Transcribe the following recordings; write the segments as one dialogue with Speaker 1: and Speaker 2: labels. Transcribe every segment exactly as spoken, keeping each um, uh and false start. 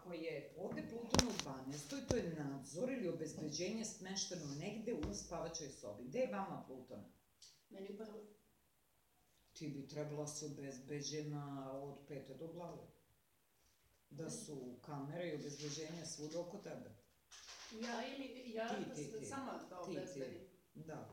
Speaker 1: ako je ovde Pluton u dvanaestoj, to je nadzor ili obezbeđenje smešteno negde u spavačoj sobi. Gde je vama Pluton?
Speaker 2: Meni u prvoj.
Speaker 1: Ti bi trebala se obezbeđena od pete do glave. Da su kamere i obezbeđenje svuda oko tebe.
Speaker 2: Ja ili, ja
Speaker 1: Ti, ti, ti.
Speaker 2: sama da
Speaker 1: Ti, ti.
Speaker 2: obezbedim.
Speaker 1: Da.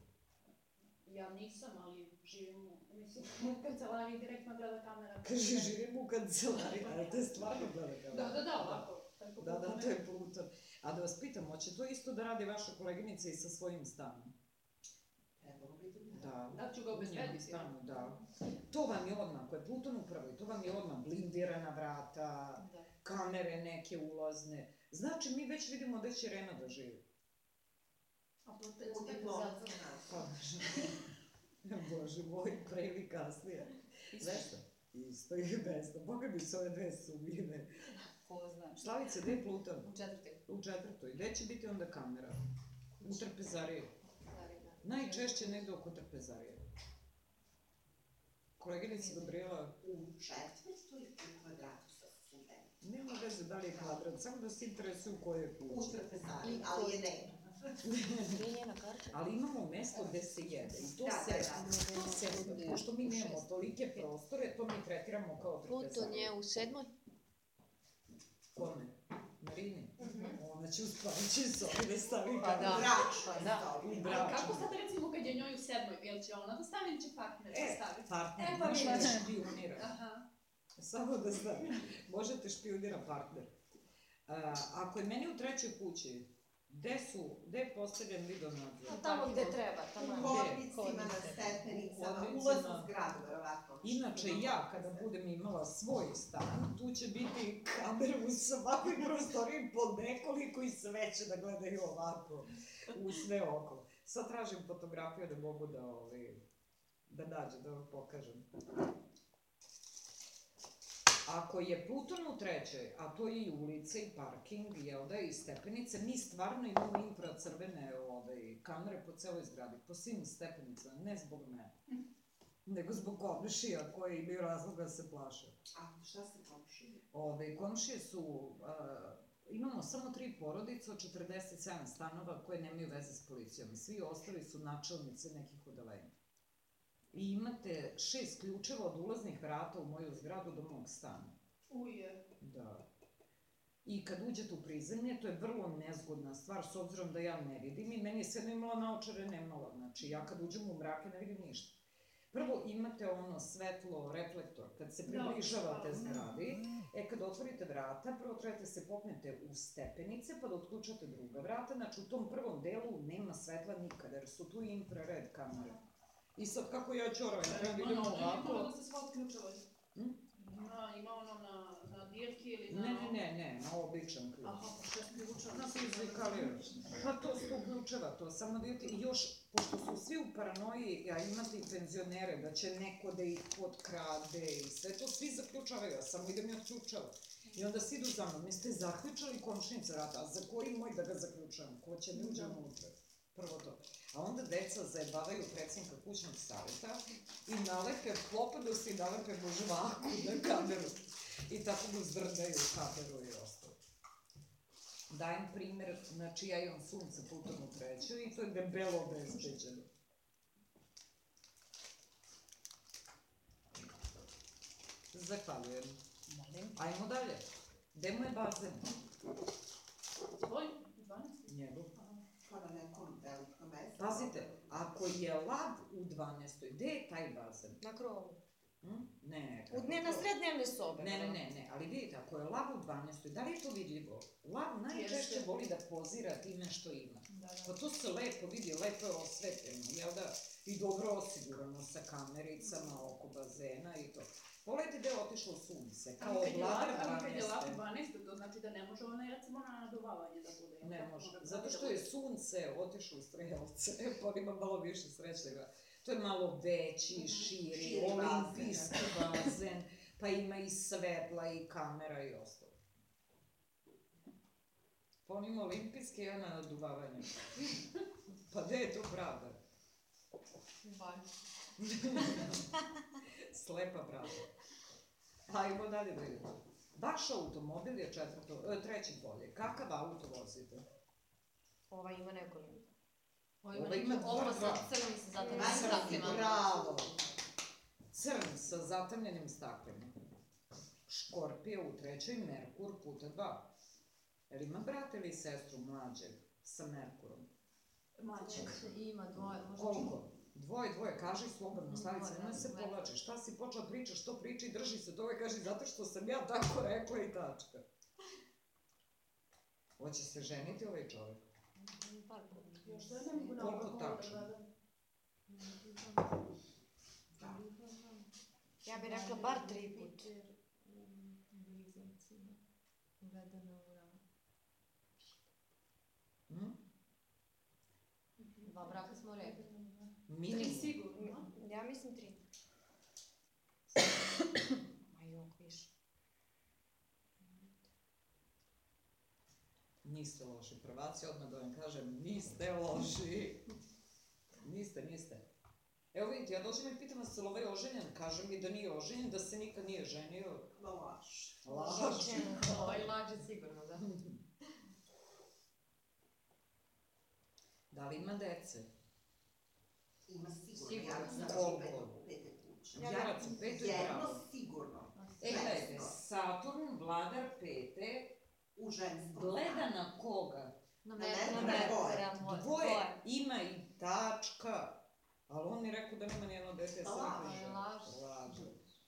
Speaker 2: Ja nisam, ali živim u, mislim, u kancelariji direktno gleda kamera.
Speaker 1: Kaže, živim u kancelariji, ali to je stvarno gleda kamera.
Speaker 2: Da, da, da, ovako. tako
Speaker 1: Da, da,
Speaker 2: Pluton
Speaker 1: to je Pluton. A da vas pitam, hoće to isto da radi vaša koleginica i sa svojim stanom?
Speaker 3: Trebalo bi da
Speaker 1: Da.
Speaker 2: Da ću ga
Speaker 1: U njenom
Speaker 2: obezbediti.
Speaker 1: stanu, da. To vam je odmah, ako je Pluton u prvoj, to vam je odmah blindirana vrata,
Speaker 2: Da.
Speaker 1: kamere neke ulazne. Znači, mi već vidimo da će Irena da živi.
Speaker 2: A Pluton
Speaker 3: U
Speaker 2: je
Speaker 3: diplomcu
Speaker 1: Pa,
Speaker 3: naš.
Speaker 1: Bože moj, pre ili kasnije. Zašto? Isto i besto. Boga mi se ove dve sumine.
Speaker 4: Ko zna.
Speaker 1: Slavice, gde je Pluton?
Speaker 4: U četvrtoj.
Speaker 1: U četvrtoj. Gde će biti onda kamera? U trpezariji.
Speaker 4: Stari, da.
Speaker 1: Najčešće negde oko trpezarije. Koleginica Gabriela,
Speaker 3: U četvrtoj u kvadratu sa sudenom.
Speaker 1: nema veze da li je kvadrat, samo da se interesuju koje je
Speaker 3: U
Speaker 1: kuće.
Speaker 3: trpezariji, ali je nema.
Speaker 4: Gde je njena karta?
Speaker 1: Ali imamo mesto gde se jede i to
Speaker 3: Da,
Speaker 1: se,
Speaker 3: da, da.
Speaker 1: to se, pošto mi nemamo tolike prostore, to mi tretiramo kao
Speaker 5: Pluton
Speaker 1: trpezarije.
Speaker 5: je u sedmoj?
Speaker 1: Kome? Marini? Ona će u spavajućoj sobi da stavi
Speaker 5: Pa
Speaker 1: kameru.
Speaker 5: da.
Speaker 3: Bračna
Speaker 5: Pa da.
Speaker 3: soba.
Speaker 1: U
Speaker 2: Ali
Speaker 1: bračnoj.
Speaker 2: kako sad recimo kad je njoj u sedmoj, jel će ona da stavi ili će partner da
Speaker 1: E,
Speaker 2: stavi?
Speaker 1: partner,
Speaker 2: E, pa
Speaker 1: može
Speaker 2: vidiš.
Speaker 1: da špionira.
Speaker 2: Aha.
Speaker 1: Samo da znam, možete špionira partner. A, ako je meni u trećoj kući, gde su, gde je postavljen video nadzor?
Speaker 4: A tamo gde treba,
Speaker 3: U
Speaker 4: tamo.
Speaker 3: hodnicima, na stepenicama,
Speaker 1: Hodnicima.
Speaker 3: ulaz u zgradu, verovatno.
Speaker 1: Inače, ja kada budem imala svoj stan, tu će biti kamere u svakoj prostoriji po nekoliko i sve će da gledaju ovako, u sve oko. Sad tražim fotografiju da mogu da, ovaj, da nađem, da vam pokažem. Ako je Pluton u trećoj, a to je i ulica i parking, jel da, i stepenice, mi stvarno imamo infracrvene ovaj, kamere po celoj zgradi, po svim stepenicama, ne zbog mene, nego zbog komšija koji imaju razloga da se plaše.
Speaker 3: A šta se komšije?
Speaker 1: Ove, komšije su, a, imamo samo tri porodice od četrdeset sedam stanova koje nemaju veze s policijom i svi ostali su načelnice nekih odeljenja. I imate šest ključeva od ulaznih vrata u moju zgradu do mog stana.
Speaker 2: Uje.
Speaker 1: Da. I kad uđete u prizemlje, to je vrlo nezgodna stvar, s obzirom da ja ne vidim i meni je sve imala naočare nemala. Znači, ja kad uđem u mrake ne vidim ništa. Prvo imate ono svetlo, reflektor, kad se približavate zgradi, e kad otvorite vrata, prvo trebate se popnete u stepenice pa da otključate druga vrata, znači u tom prvom delu nema svetla nikada, jer su tu infrared kamere. I sad kako ja ćoram, treba vidim
Speaker 2: Ono, ne
Speaker 1: ovako...
Speaker 2: mora da se sva otključavaju.
Speaker 1: Hm?
Speaker 2: Ima, ima ono na, na dirki ili na...
Speaker 1: Ne, ne, ne, ne, na običan ključ.
Speaker 2: Aha, pa što je ključano?
Speaker 1: Na fizikaliju. Pa to sto ključeva, to samo da vidite. I još, pošto su svi u paranoji, a imate i penzionere, da će neko da ih potkrade i sve to, svi zaključavaju, a samo idem i otključavam. I onda svi idu za mnom, mi ste zaključali komšnica vrata, a za koji moj da ga zaključavam? Ko će da uđe unutra? Prvo to. A onda deca zajebavaju predsjednika kućnog savjeta i nalepe Klopadosa i nalepe mu žvaku na kameru. I tako mu zdrdaju kameru i ostalo. Dajem primer, znači ja imam sunce Pluton u trećoj i to je debelo obezbeđeno. Zahvaljujem. Ajmo dalje. Gde mu je bazen?
Speaker 2: Tvoj? dvanaest?
Speaker 1: Njegov.
Speaker 3: Pa na nekom velikom mestu.
Speaker 1: Pazite, ako je lav u dvanaestoj, gde je taj bazen?
Speaker 4: Na krovu.
Speaker 1: Hm? Ne,
Speaker 4: U dne, na sred dnevne sobe.
Speaker 1: Ne, ne, ne, ne, ali vidite, ako je lav u dvanaestoj, da li je to vidljivo? Lav najčešće
Speaker 2: Jeste.
Speaker 1: voli da pozira time što ima.
Speaker 2: Da, da.
Speaker 1: Pa to se lepo vidi, lepo je osvetljeno, jel da? I dobro osigurano sa kamericama oko bazena i to. Pogledajte gde je otišlo sunce, kao
Speaker 2: Ali kad je
Speaker 1: vladar
Speaker 2: lak- ali kad je lak
Speaker 1: dvanaeste.
Speaker 2: dvanaest, to znači da ne može ona recimo na naduvavanje da bude. jel
Speaker 1: Ne
Speaker 2: tako?
Speaker 1: može,
Speaker 2: Mora
Speaker 1: zato
Speaker 2: da
Speaker 1: što
Speaker 2: bude-
Speaker 1: je sunce otišlo u strelce, pa on ima malo više srećnega. To je malo veći,
Speaker 2: Mhm.
Speaker 1: širi,
Speaker 3: Širi bazen,
Speaker 1: olimpijski bazen, pa ima i svetla i kamera i ostalo. Pa on ima olimpijski i ja na naduvavanje. Pa gde je to pravda? Slepa pravda. Ajmo dalje da vidimo. Vaš automobil je četvrto, e, treće polje. Kakav auto vozite?
Speaker 4: Ova ima nekoliko.
Speaker 1: Ova ima dva,
Speaker 2: Ovo
Speaker 1: dva.
Speaker 2: sa crnim sa zatim
Speaker 3: Crni,
Speaker 2: staklima.
Speaker 1: Bravo! Crn sa zatamljenim staklima. Škorpija u trećoj, Merkur puta dva. Jel ima brata ili sestru mlađeg sa Merkurom?
Speaker 2: Mlađeg. Ima dvoje, možda
Speaker 1: Koliko? Dvoje, dvoje, kaži slobodno, Slavica,
Speaker 2: Dvoje,
Speaker 1: nemoj
Speaker 2: da,
Speaker 1: se
Speaker 2: Merkur.
Speaker 1: povlači. Šta si počela pričaš, što priča i drži se toga, kaži zato što sam ja tako rekla i tačka. Hoće se ženiti ovaj čovjek?
Speaker 4: Par puta.
Speaker 2: Još to ne mogu
Speaker 1: Koliko
Speaker 2: naopako
Speaker 1: tačno?
Speaker 2: da gledam.
Speaker 3: Da.
Speaker 4: Ja bih rekla bar tri put.
Speaker 2: Blizancima. Uvedena u ram.
Speaker 1: Hm?
Speaker 2: Dva braka smo rekli. Tri
Speaker 1: Minimum.
Speaker 2: sigurno.
Speaker 4: Ja mislim tri. Ma jok, više.
Speaker 1: Niste loši prvaci, odmah da vam kažem, niste loši. Niste, niste. Evo vidite, ja dođem i pitam vas, jel ovaj oženjen? Kaže mi da nije oženjen, da se nikad nije ženio.
Speaker 3: Ma laž.
Speaker 1: Laž.
Speaker 2: Ovaj lađe sigurno, da.
Speaker 1: Da li ima dece?
Speaker 3: Ima sigurno.
Speaker 2: Sigurno,
Speaker 3: Jarac
Speaker 2: da.
Speaker 3: u
Speaker 1: Koliko?
Speaker 3: petom- petoj kući.
Speaker 1: Jarac u petoj, bravo.
Speaker 3: Jedno sigurno.
Speaker 1: E, gledajte,
Speaker 3: Žensko.
Speaker 1: Saturn, vladar pete,
Speaker 3: U ženskom.
Speaker 1: gleda na koga?
Speaker 2: Na
Speaker 3: Na
Speaker 2: Merkur.
Speaker 3: Merkur.
Speaker 2: Merkura,
Speaker 3: Dvoje.
Speaker 1: Dvoje, ima i tačka, ali on mi rekao da nema nijedno dete, ja sam
Speaker 3: Laž.
Speaker 1: rekla žena.
Speaker 2: Laž.
Speaker 1: Laže.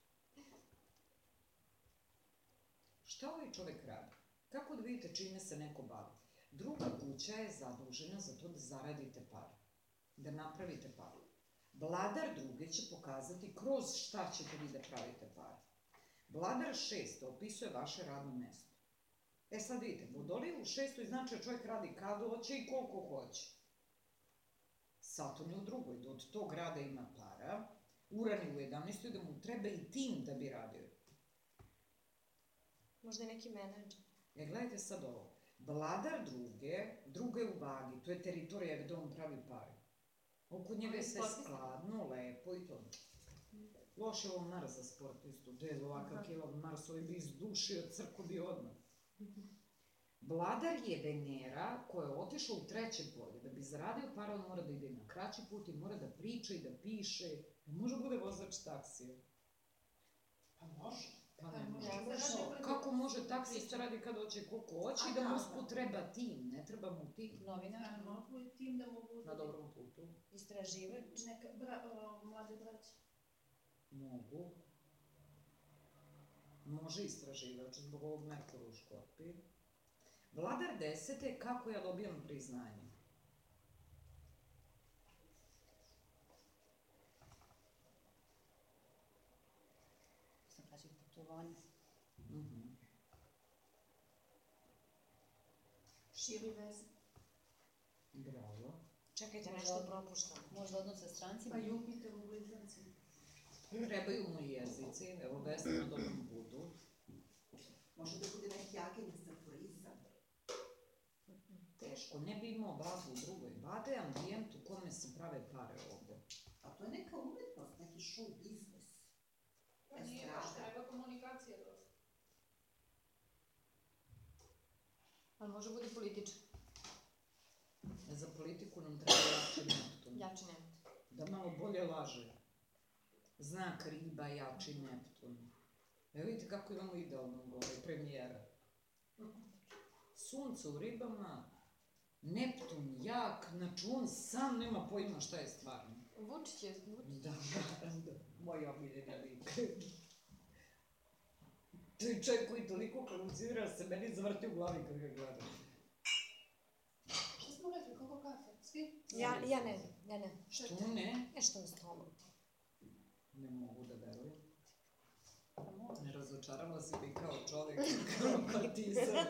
Speaker 1: Šta ovaj čovek radi? Kako da vidite čime se neko bavi? Druga kuća je zadužena za to da zaradite pare, da napravite pare. Vladar druge će pokazati kroz šta ćete vi da pravite pare. Vladar šesto opisuje vaše radno mesto. E sad vidite, Vodolej u šestoj znači da čovjek radi kad hoće i koliko hoće. Saturn je u drugoj, da od tog rada ima para. Uran je u jedanaestoj, da mu treba i tim da bi radio.
Speaker 4: Možda je neki menadžer.
Speaker 1: E, gledajte sad ovo. Vladar druge, druga je u vagi, to je teritorija gde on pravi pare. Oko njega je sve skladno, lepo i to. Loš je ovo Mars za sportistu, gde je ovakav kilov Mars, ovaj bi izdušio, crko bi odmah. Vladar je Venera koja je otišla u treće polje. Da bi zaradio para, on mora da ide na kraći put i mora da priča i da piše. Ne može bude vozač taksija.
Speaker 3: Pa može.
Speaker 1: Pa ne može.
Speaker 2: Ja
Speaker 3: može.
Speaker 2: sam-
Speaker 1: Kako može taksista radi kad hoće koliko hoće i
Speaker 3: A
Speaker 1: da mu
Speaker 3: da,
Speaker 1: usput
Speaker 3: da.
Speaker 1: treba tim, ne treba mu tim.
Speaker 2: Novinar, mogu i tim da mogu...
Speaker 1: Na dobrom putu.
Speaker 4: Istraživač.
Speaker 2: Neka, bra, o, mlade braće.
Speaker 1: Mogu. Može istraživač zbog ovog Merkura u Škorpiji. Vladar desete, kako ja dobijam priznanje?
Speaker 2: Sam kraćih putovanja.
Speaker 1: Mhm.
Speaker 2: Širi veze.
Speaker 1: Bravo.
Speaker 4: Čekajte,
Speaker 2: Možda-
Speaker 4: nešto propuštamo.
Speaker 2: Možda odnos sa strancima.
Speaker 5: Pa Jupiter u blizancima.
Speaker 1: Trebaju mu i jezici, evo Vesna na dobrom putu.
Speaker 3: Može da bude neki agent za turizam.
Speaker 1: Teško, ne bi imao bazu u drugoj. Bada je ambijent u kome se prave pare ovde.
Speaker 3: A to je neka umetnost, neki show biznis.
Speaker 5: Pa nije baš,
Speaker 3: Estrada.
Speaker 5: treba komunikacija dosta.
Speaker 2: Ali može bude političar.
Speaker 1: Za politiku nam treba jači Neptun.
Speaker 2: Jači ne.
Speaker 1: Da malo bolje laže. Znak riba, jači Neptun. Evo vidite kako imamo idealnog ovaj premijera. Sunce u ribama, Neptun jak, znači on sam nema pojma šta je stvarno.
Speaker 2: Vučić je, Vučić.
Speaker 1: Da, da, da, moj omiljeni lik. To je čovjek koji toliko halucinira se meni zavrti u glavi kad ga gledam.
Speaker 5: Šta smo rekli, koliko kafe? Svi?
Speaker 4: Ja, ja ne, ja ne.
Speaker 1: Što ne?
Speaker 4: Nešto mi stomak.
Speaker 1: Ne mogu da verujem. Ne razočarala si mi kao čovjek, kao partizan.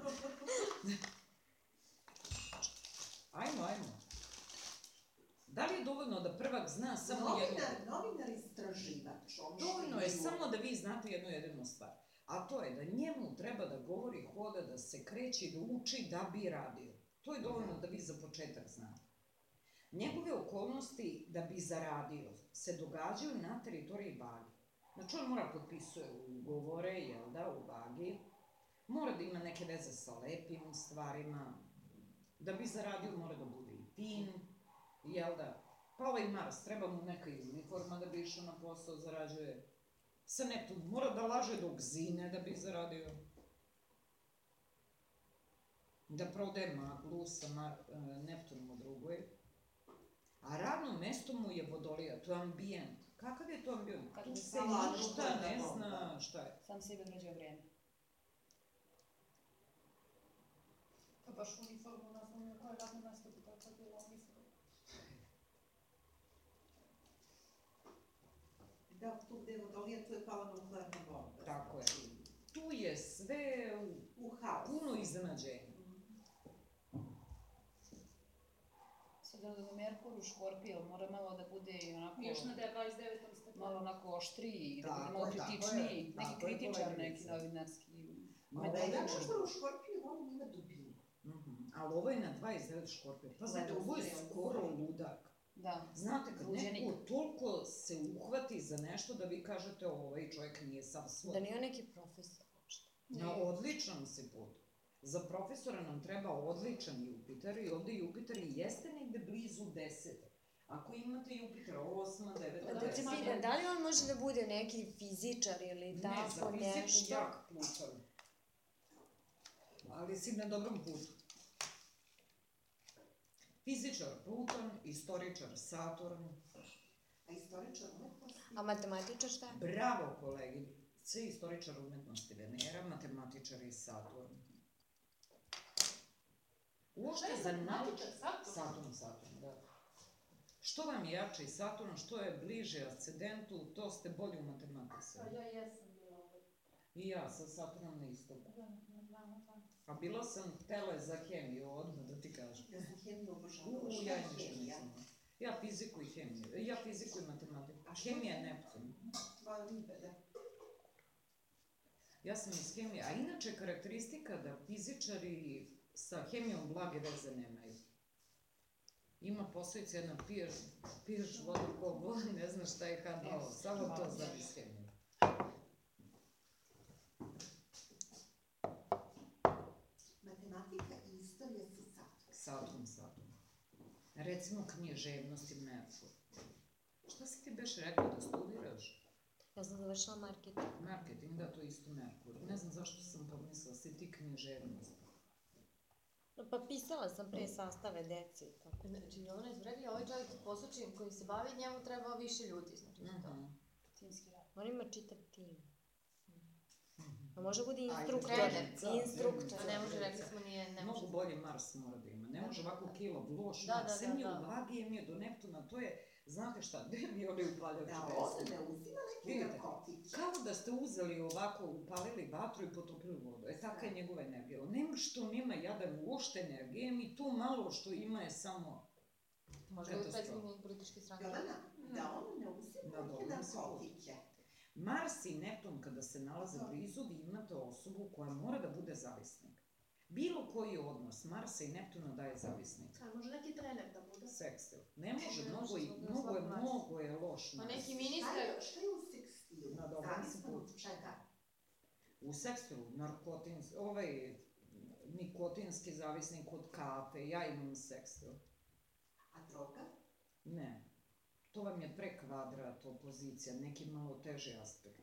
Speaker 1: Ajmo, ajmo. Da li je dovoljno da prvak zna samo jednu...
Speaker 3: Novinar, novinar istraživač. ono što
Speaker 1: Dovoljno je
Speaker 3: imaju-
Speaker 1: samo da vi znate jednu jedinu stvar. A to je da njemu treba da govori, hoda, da se kreće i da uči da bi radio. To je dovoljno da vi za početak znate. Njegove okolnosti da bi zaradio se događaju na teritoriji Bali. Znači on mora potpisuje ugovore, jel da, u vagi. Mora da ima neke veze sa lepim stvarima. Da bi zaradio mora da bude i fin, jel da? Pa ovaj Mars, treba mu neka uniforma da bi išao na posao, zarađuje. Sa Neptun, mora da laže dok zine da bi zaradio. Da prodaje maglu sa Mar, Neptunom u drugoj. A radno mesto mu je Vodolija, to je ambijent. Kakav je to ambijent?
Speaker 2: Kako
Speaker 1: Tu
Speaker 2: je
Speaker 1: se
Speaker 3: hladno,
Speaker 1: ništa
Speaker 3: hladno,
Speaker 1: ne
Speaker 3: hladno.
Speaker 1: zna šta je.
Speaker 2: Sam sebi određuje vrijeme.
Speaker 5: To baš uniformu naslonio koje radno nastupi, tako je bilo uniformu.
Speaker 3: Da, tu gde je Vodolija, tu je pala nuklearna bomba.
Speaker 1: Tako je. Tu je sve u
Speaker 3: U haosu.
Speaker 1: puno iznenađenja.
Speaker 2: S obzirom da je Merkur u Škorpiju, mora malo da bude i onako...
Speaker 5: Još na dvadeset devetom stepenu.
Speaker 2: Malo onako oštriji, da bude
Speaker 1: Tako
Speaker 2: malo
Speaker 1: je, tako je,
Speaker 2: kritičniji, neki
Speaker 1: tako je,
Speaker 2: kritičar,
Speaker 1: koleginice.
Speaker 2: neki novinarski.
Speaker 1: Malo
Speaker 3: Da je
Speaker 1: je
Speaker 3: možda
Speaker 1: lično.
Speaker 3: u Škorpiju, on ima dubinu.
Speaker 1: Mhm. Ali ovo je na dvadeset devet Škorpija. Pa znate, ovo je skoro ludak.
Speaker 2: Da.
Speaker 1: Znate, kad
Speaker 2: Luđenik.
Speaker 1: neko toliko se uhvati za nešto da vi kažete ovaj čovjek nije sam svoj.
Speaker 4: Da nije on neki profesor uopšte.
Speaker 1: Na odličan si put. Za profesora nam treba odličan Jupiter i ovde Jupiter i jeste negde blizu desete. Ako imate Jupitera osma, deveta,
Speaker 4: Da te
Speaker 1: deseta...
Speaker 4: pitam, da li on može da bude neki fizičar ili
Speaker 1: Ne,
Speaker 4: tako
Speaker 1: za fiziku
Speaker 4: nešto?
Speaker 1: jak Pluton. Ali si na dobrom putu. Fizičar Pluton, istoričar Saturn.
Speaker 3: A istoričar umetnosti?
Speaker 4: A matematičar šta je?
Speaker 1: Bravo, kolegice, istoričar umetnosti Venera, matematičar i Saturn. Uopšte za nauč...
Speaker 5: Saturn?
Speaker 1: Saturn, Saturn, da. Što vam je jače i Saturn, što je bliže ascendentu, to ste bolji u matematici.
Speaker 5: Pa ja jesam bila ovaj.
Speaker 1: I ja sa Saturnom na istoku.
Speaker 5: Da, na dvama, dva.
Speaker 1: A bila sam tele za hemiju, odmah da ti kažem.
Speaker 3: Ja sam hemiju obožavala.
Speaker 1: U,
Speaker 3: Šta
Speaker 1: ja
Speaker 3: je
Speaker 1: ništa
Speaker 3: hemija?
Speaker 1: nisam. Ja fiziku i hemiju. Ja fiziku i matematiku.
Speaker 3: A što
Speaker 1: Hemija
Speaker 3: je?
Speaker 1: je Neptun.
Speaker 3: Dva ribe, da.
Speaker 1: Ja sam iz hemije. A inače karakteristika da fizičari sa hemijom blage veze nemaju. Ima posljedica jedna piješ, piješ vodu ko voda, ne znaš šta je H dva O, samo to znam iz hemije.
Speaker 3: Matematika i istorija su Saturn.
Speaker 1: Saturn, Saturn. Recimo književnost i Merkur. Šta si ti beš rekao da studiraš?
Speaker 4: Ja sam završila marketing.
Speaker 1: Marketing, da, to je isto Merkur. Ne znam zašto sam pomislila, si ti književnost.
Speaker 4: No, pa pisala sam pre sastave deci. i Tako.
Speaker 6: Znači, Jovana su rekli, ovaj čovjek poslučajem koji se bavi, njemu treba više ljudi, znači za to.
Speaker 1: Mhm.
Speaker 2: Timski rad.
Speaker 4: On ima čitav tim.
Speaker 1: Mhm.
Speaker 4: A može bude
Speaker 1: Ajde,
Speaker 4: instruktor.
Speaker 6: trener,
Speaker 1: da,
Speaker 4: Instruktor.
Speaker 6: A ne može, rekli smo, nije, ne može.
Speaker 1: Mnogo bolji Mars mora da ima. Ne može ovako kilo loš
Speaker 6: Da,
Speaker 1: Mars.
Speaker 6: da,
Speaker 1: Sem
Speaker 6: da,
Speaker 1: je
Speaker 6: da.
Speaker 1: u vagi, em je do Neptuna, to je, znate šta, gde mi oni upaljaju
Speaker 3: Da,
Speaker 1: čudesu?
Speaker 3: on ne uzima neki
Speaker 1: Vidite,
Speaker 3: narkotić.
Speaker 1: Kao da ste uzeli ovako, upalili vatru i potopili vodu. E, taka je njegova energija. On nema što nema jadan uopšte energije, mi tu malo što ima je samo...
Speaker 6: Može biti
Speaker 1: katastrofa.
Speaker 6: predsjednik političke stranke.
Speaker 3: Jovana, da on ne uzima
Speaker 1: Da,
Speaker 3: neke
Speaker 1: dobro, mislim.
Speaker 3: narkotiće.
Speaker 1: Mars i Neptun kada se nalaze blizu, vi imate osobu koja mora da bude zavisnik. Bilo koji odnos Marsa i Neptuna daje zavisnik.
Speaker 5: A može neki trener da bude?
Speaker 1: Sekstil. Ne može,
Speaker 6: Ne
Speaker 1: mnogo,
Speaker 6: može,
Speaker 1: i-
Speaker 6: da
Speaker 1: mnogo je,
Speaker 6: slab Mars.
Speaker 1: mnogo je loš
Speaker 6: Pa
Speaker 1: Mars.
Speaker 6: neki
Speaker 3: Šta
Speaker 6: ministar,
Speaker 3: je, šta je u sekstilu?
Speaker 1: Na dobrom si
Speaker 3: Zavisno
Speaker 1: putu.
Speaker 3: od čega?
Speaker 1: U sekstilu, narkotinski, ovaj nikotinski zavisnik od kafe, ja imam sekstil.
Speaker 3: A droga?
Speaker 1: Ne. To vam je pre kvadrat opozicija, neki malo teži aspekt.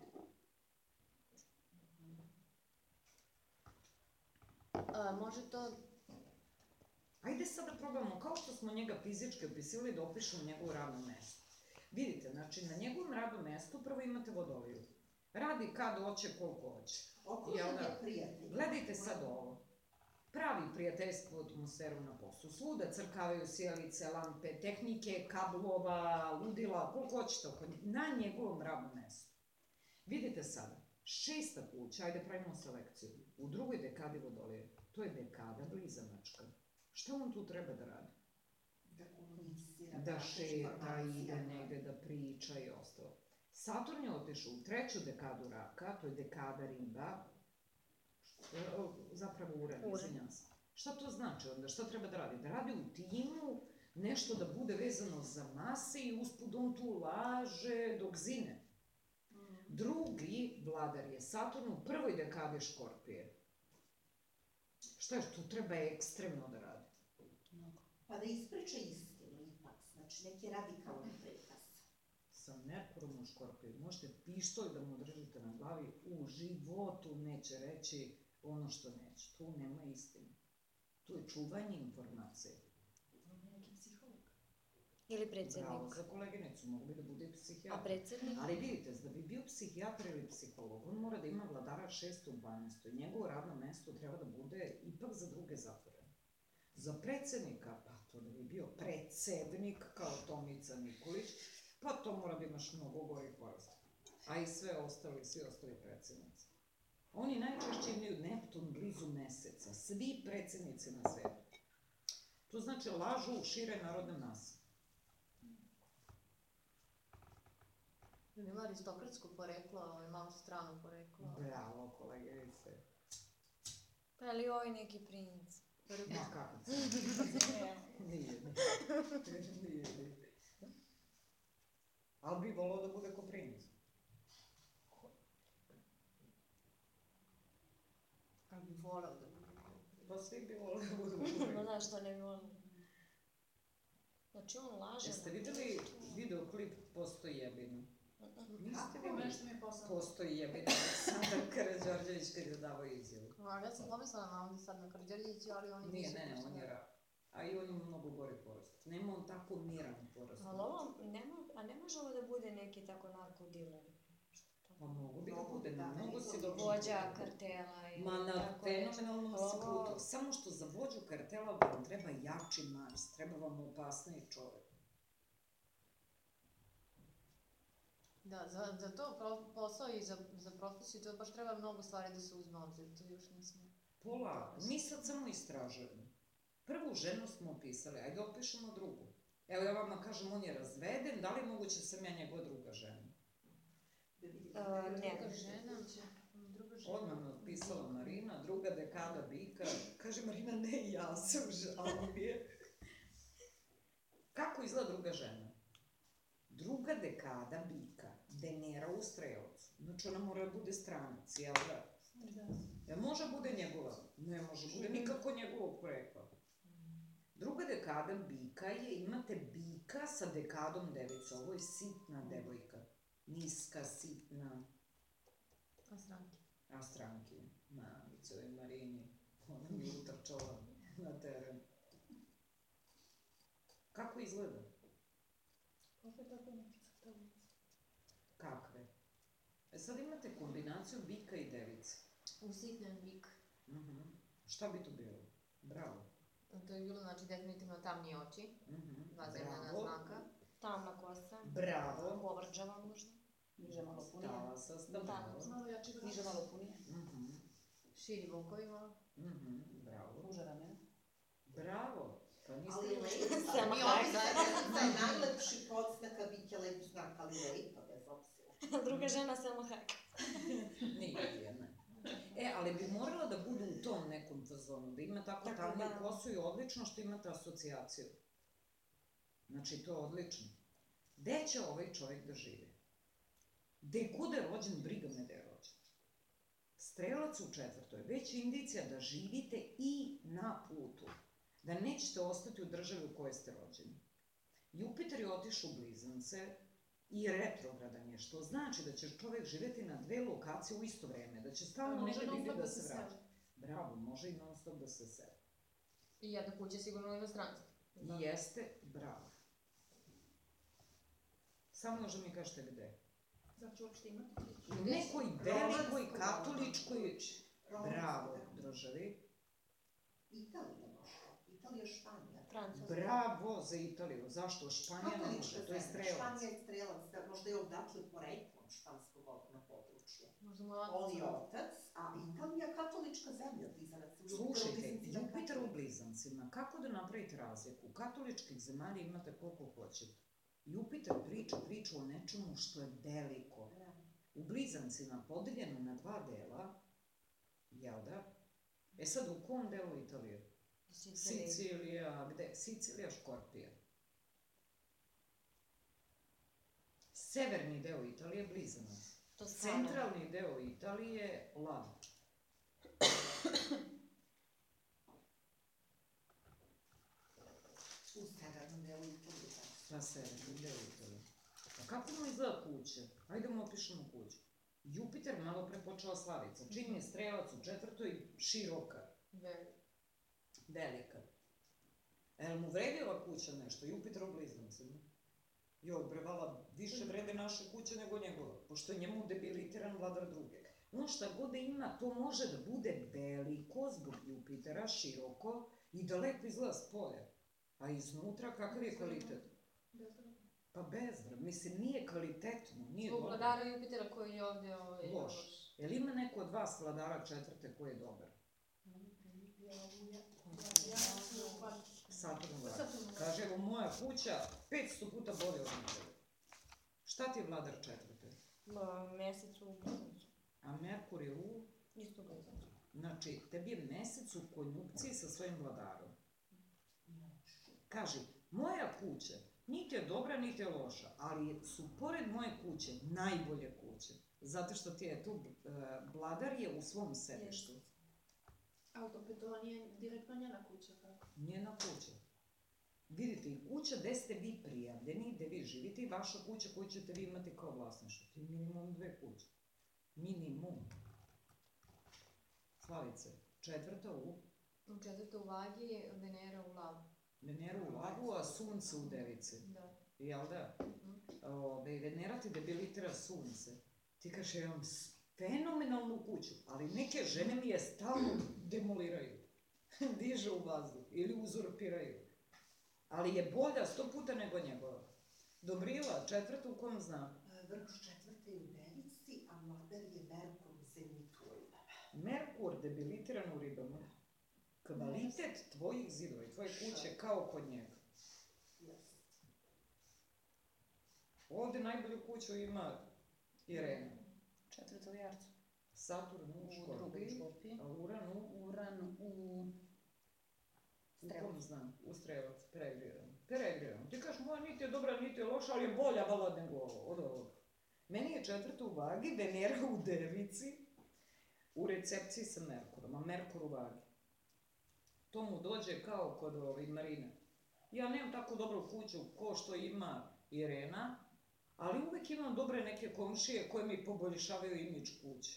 Speaker 6: a, može to,
Speaker 1: Ajde sad da probamo, kao što smo njega fizički opisivali, da opišemo njegovo radno mesto. Vidite, znači na njegovom radnom mestu prvo imate vodoliju. Radi kad hoće, koliko hoće.
Speaker 3: Okružen
Speaker 1: Jel da?
Speaker 3: je prijatelj.
Speaker 1: Gledajte sad ovo. Pravi prijateljsku atmosferu na poslu. Svuda crkavaju sjelice, lampe, tehnike, kablova, ludila, koliko hoćete oko njega. Na njegovom radnom mestu. Vidite sada, šesta kuća, ajde pravimo selekciju. U drugoj dekadi vodolije. To je dekada blizanačka. Šta on tu treba da radi?
Speaker 3: Da komunicira.
Speaker 1: Da
Speaker 3: daš
Speaker 1: šeta,
Speaker 3: informacije.
Speaker 1: ide negde, da priča i ostalo. Saturn je otišao u treću dekadu raka, to je dekada riba, e, o, zapravo uran,
Speaker 4: Uran.
Speaker 1: izvinjam se. Šta to znači onda? Šta treba da radi? Da radi u timu, nešto da bude vezano za mase i usput on tu laže dok zine. Drugi vladar je Saturn u prvoj dekadi Škorpije. Šta je, tu treba ekstremno da radi.
Speaker 3: Pa da ispriča istinu ipak, znači neki radikalni prikaz.
Speaker 1: Sa Merkurom u Škorpiju možete pištolj da mu držite na glavi, u životu neće reći ono što neće. Tu nema istine. Tu je čuvanje informacije.
Speaker 2: Neki psiholog.
Speaker 4: Ili
Speaker 1: Bravo
Speaker 4: predsjednik.
Speaker 1: za koleginicu, mogu bi da bude i
Speaker 4: A
Speaker 1: psihijatar.
Speaker 4: predsjednik?
Speaker 1: Ali vidite, da bi bio psihijatar ili psiholog, on mora da ima vladara šest u dvanaestoj. Njegovo radno mesto treba da bude ipak za druge zatvorene. Za predsednika, pa to da bi bio predsednik kao Tomica Nikolić, pa to mora da imaš mnogo gori horoskop. A i sve ostali, svi ostali predsednici. Oni najčešće imaju Neptun blizu meseca, svi predsednici na svetu. To znači lažu, šire narodne mase.
Speaker 6: Ima aristokratsko poreklo, ali malo strano poreklo.
Speaker 1: Bravo, koleginice.
Speaker 4: Pa je li ovaj neki princ?
Speaker 1: Ma kako se? Nije, nije. Nije, nije. Ali bi volao da bude ko princ.
Speaker 6: Ali bi volao da bude.
Speaker 1: Pa svi bi volao da budu ko
Speaker 4: Ma
Speaker 1: princ.
Speaker 4: znaš što ne bi volio. Znači on laže.
Speaker 1: Jeste videli videoklip Postoji jebina? Niste
Speaker 5: Kako
Speaker 1: videli?
Speaker 5: nešto mi je posao?
Speaker 1: Postoji jebina. Aleksandar Karađorđević kad je davao izjavu.
Speaker 6: A ja sam pomislila na ovdje sad na Karđorđeviću, ali oni
Speaker 1: Nije,
Speaker 6: nisu
Speaker 1: ne, ne,
Speaker 6: baš
Speaker 1: on je
Speaker 6: da-
Speaker 1: rab. A i on ima mnogo gori horoskop. Nema on tako miran horoskop.
Speaker 4: Ali ovo, nema, a ne može ovo da bude neki tako narkodiler?
Speaker 1: Pa mogu bi da
Speaker 3: Mogu
Speaker 1: bude,
Speaker 3: bi, da,
Speaker 1: na mnogo
Speaker 3: meni
Speaker 1: si
Speaker 3: to
Speaker 1: dobro.
Speaker 4: Vođa kartela i
Speaker 1: Ma na
Speaker 4: tako nešto.
Speaker 1: fenomenalnom si
Speaker 4: Ovo-
Speaker 1: putu. Samo što za vođu kartela vam treba jači Mars, treba vam opasniji čovek.
Speaker 6: Da, za, za to pro- posao i za, za profesiju, to baš treba mnogo stvari da se uzme u obzir, to još nismo.
Speaker 1: Pola, mi sad samo istražujemo. Prvu ženu smo opisali, ajde opišemo drugu. Evo ja vama kažem, on je razveden, da li je moguće da sam ja njegova druga žena?
Speaker 3: Da vidite.
Speaker 4: A,
Speaker 3: da je
Speaker 4: ne.
Speaker 3: druga
Speaker 6: Žena, druga žena.
Speaker 1: Odmah me otpisala Marina, druga dekada bika. Kaže Marina, ne, ja sam žalije. Kako izgleda druga žena? Druga dekada bika, Venera u strelcu. Znači ona mora da bude stranac, jel da? Jel može bude njegova? Ne može bude nikako njegovog porekla. Druga dekada bika je, imate bika sa dekadom devica. Ovo je sitna devojka. Niska, sitna.
Speaker 6: A stranke.
Speaker 1: A stranki, Mamićoj Marini, ona mi je utrčala na teren. Kako izgleda?
Speaker 5: Opet tako neki crtavice.
Speaker 1: Kakve? E sad imate kombinaciju bika i device.
Speaker 6: Usitnjen bik.
Speaker 1: Mhm. Šta bi to bilo? Bravo.
Speaker 6: To je bilo, znači, definitivno tamnije oči,
Speaker 1: Mhm.
Speaker 6: dva zemljana
Speaker 1: Bravo.
Speaker 6: znaka.
Speaker 4: Tamna kosa.
Speaker 1: Bravo.
Speaker 4: Povrđava možda.
Speaker 7: Niže malo punije.
Speaker 1: Stala sa
Speaker 4: Da.
Speaker 1: bravo.
Speaker 5: Malo jači vrat.
Speaker 7: Niže malo punije.
Speaker 1: Mhm.
Speaker 6: Širi bokovi malo.
Speaker 1: Mhm. Bravo.
Speaker 7: Ruža ramena.
Speaker 1: Bravo. Pa niste
Speaker 3: Ali
Speaker 1: još...
Speaker 3: lepa,
Speaker 4: Sama
Speaker 3: mi
Speaker 4: hajka.
Speaker 3: ovdje zajedno da je najlepši podznaka biti lep znak, ali lepa, bez obzira.
Speaker 4: Druga žena samo hajka.
Speaker 1: Nije jedna. E, ali bi morala da bude u tom nekom fazonu, da ima tako
Speaker 4: Tako
Speaker 1: tamniju
Speaker 4: da.
Speaker 1: kosu i odlično što imate asocijaciju. Znači, to je odlično. Gde će ovaj čovjek da živi? Gde kuda je rođen, briga me da je rođen. Strelac u četvrtoj, već je indicija da živite i na putu. Da nećete ostati u državi u kojoj ste rođeni. Jupiter je otišao u Blizance i retrogradan je, što znači da će čovjek živjeti na dve lokacije u isto vreme, da će stalno
Speaker 5: Može
Speaker 1: negde
Speaker 5: non
Speaker 1: ide
Speaker 5: stop
Speaker 1: da
Speaker 5: da
Speaker 1: se
Speaker 5: se
Speaker 1: vraća. Bravo, može i non stop da se seli.
Speaker 6: I jedna kuća sigurno u inostranstvu.
Speaker 1: I jeste, bravo. Samo još da mi kažete gde.
Speaker 5: Znači uopšte imati
Speaker 1: U nekoj velikoj katoličkoj, bravo, državi.
Speaker 3: Italija možda. Italija, Španija.
Speaker 4: Francuska.
Speaker 1: Bravo za Italiju. Zašto? Španija ne
Speaker 3: Katolička
Speaker 1: može, to je
Speaker 3: zemlja.
Speaker 1: strelac.
Speaker 3: Španija je strelac, da možda je odatle poreklom špansko vodno područje.
Speaker 6: Možda mu je
Speaker 3: On je otac, a Italija katolička zemlja, Blizanac.
Speaker 1: Slušajte, Jupiter u Blizancima, kako da napravite razliku? Katoličkih zemalja imate koliko hoćete. Jupiter priča priču o nečemu što je veliko. U Blizancima podeljeno na dva dela, jel da? E sad, u kom delu Italije?
Speaker 4: Sicilija.
Speaker 1: Sicilija, gde? Sicilija, Škorpija. Severni deo Italije, Blizanac.
Speaker 4: Toskana.
Speaker 1: Centralni deo Italije, lad.
Speaker 3: U severnom delu Italije, tako.
Speaker 1: Pa severni deo Italije. A kako mu izgleda kuće? Ajde mu opišemo kuću. Jupiter, malo pre počela Slavica. Čim je strelac u četvrtoj, široka,
Speaker 6: Velika.
Speaker 1: velika. E, mu vredi ova kuća nešto? Jupiter u bliznici, ne? Joj, brevala, više vrede naše kuće nego njegova, pošto je njemu debilitiran vladar druge. On šta god da ima, to može da bude veliko zbog Jupitera, široko i da lepo izgleda s polja. A iznutra kakav je kvalitet? Pa bezdrav, mislim, nije kvalitetno, nije
Speaker 6: Zbog
Speaker 1: dobro.
Speaker 6: vladara Jupitera koji je ovdje ovaj,
Speaker 1: Loš.
Speaker 6: loš.
Speaker 1: Jel ima neko od vas vladara četvrte koji je dobar? Saturn vladar. Kaže, evo moja kuća petsto puta bolje od njega. Šta ti je vladar četvrte?
Speaker 4: Ma, mesec u bliznicu.
Speaker 1: A Merkur je u...
Speaker 4: Isto bliznicu.
Speaker 1: Znači, tebi je mesec u konjukciji sa svojim vladarom. Kaži, moja kuća niti je dobra, niti je loša, ali su pored moje kuće najbolje kuće. Zato što ti je tu, uh, vladar je u svom sedištu.
Speaker 2: Ali opet ovo nije direktno njena kuća, tako?
Speaker 1: Njena kuća. Vidite, i kuća gde ste vi prijavljeni, gde vi živite i vaša kuća koju ćete vi imati kao vlasništvo. To je minimum dve kuće. Minimum. Slavice, četvrta u
Speaker 6: U četvrta u vagi, Venera u lavu.
Speaker 1: Veneru u lavu, a sunce u devici.
Speaker 6: Da.
Speaker 1: Jel da? Ove, Venera ti debilitira sunce. Ti kaže, ja imam fenomenalnu kuću, ali neke žene mi je stalno demoliraju. Diže u vazduh ili uzurpiraju. Ali je bolja sto puta nego njegova. Dobrila, četvrta u kom zna?
Speaker 3: Vrh četvrte je u Devici, a vladar je Merkur u Zenitu u ribama.
Speaker 1: Merkur debilitiran u ribama. Kvalitet tvojih zidova i tvoje kuće kao kod njega.
Speaker 3: Jeste.
Speaker 1: Ovde najbolju kuću ima Irena.
Speaker 5: Četvrta u Jarcu.
Speaker 1: Saturn u
Speaker 5: U
Speaker 1: Škorpiji,
Speaker 5: drugoj škorpiji.
Speaker 1: a Uran u...
Speaker 5: Uran u...
Speaker 1: U kom znam? U Strelac, peregriran. Peregriran. Ti kažeš, moja niti je dobra, niti je loša, ali je bolja vala nego od ovog. Meni je četvrta u vagi, Venera u devici, u recepciji sa Merkurom, a Merkur u vagi. To mu dođe kao kod ovaj Marine. Ja nemam tako dobru kuću ko što ima Irena, ali uvek imam dobre neke komšije koje mi poboljšavaju imidž kuće.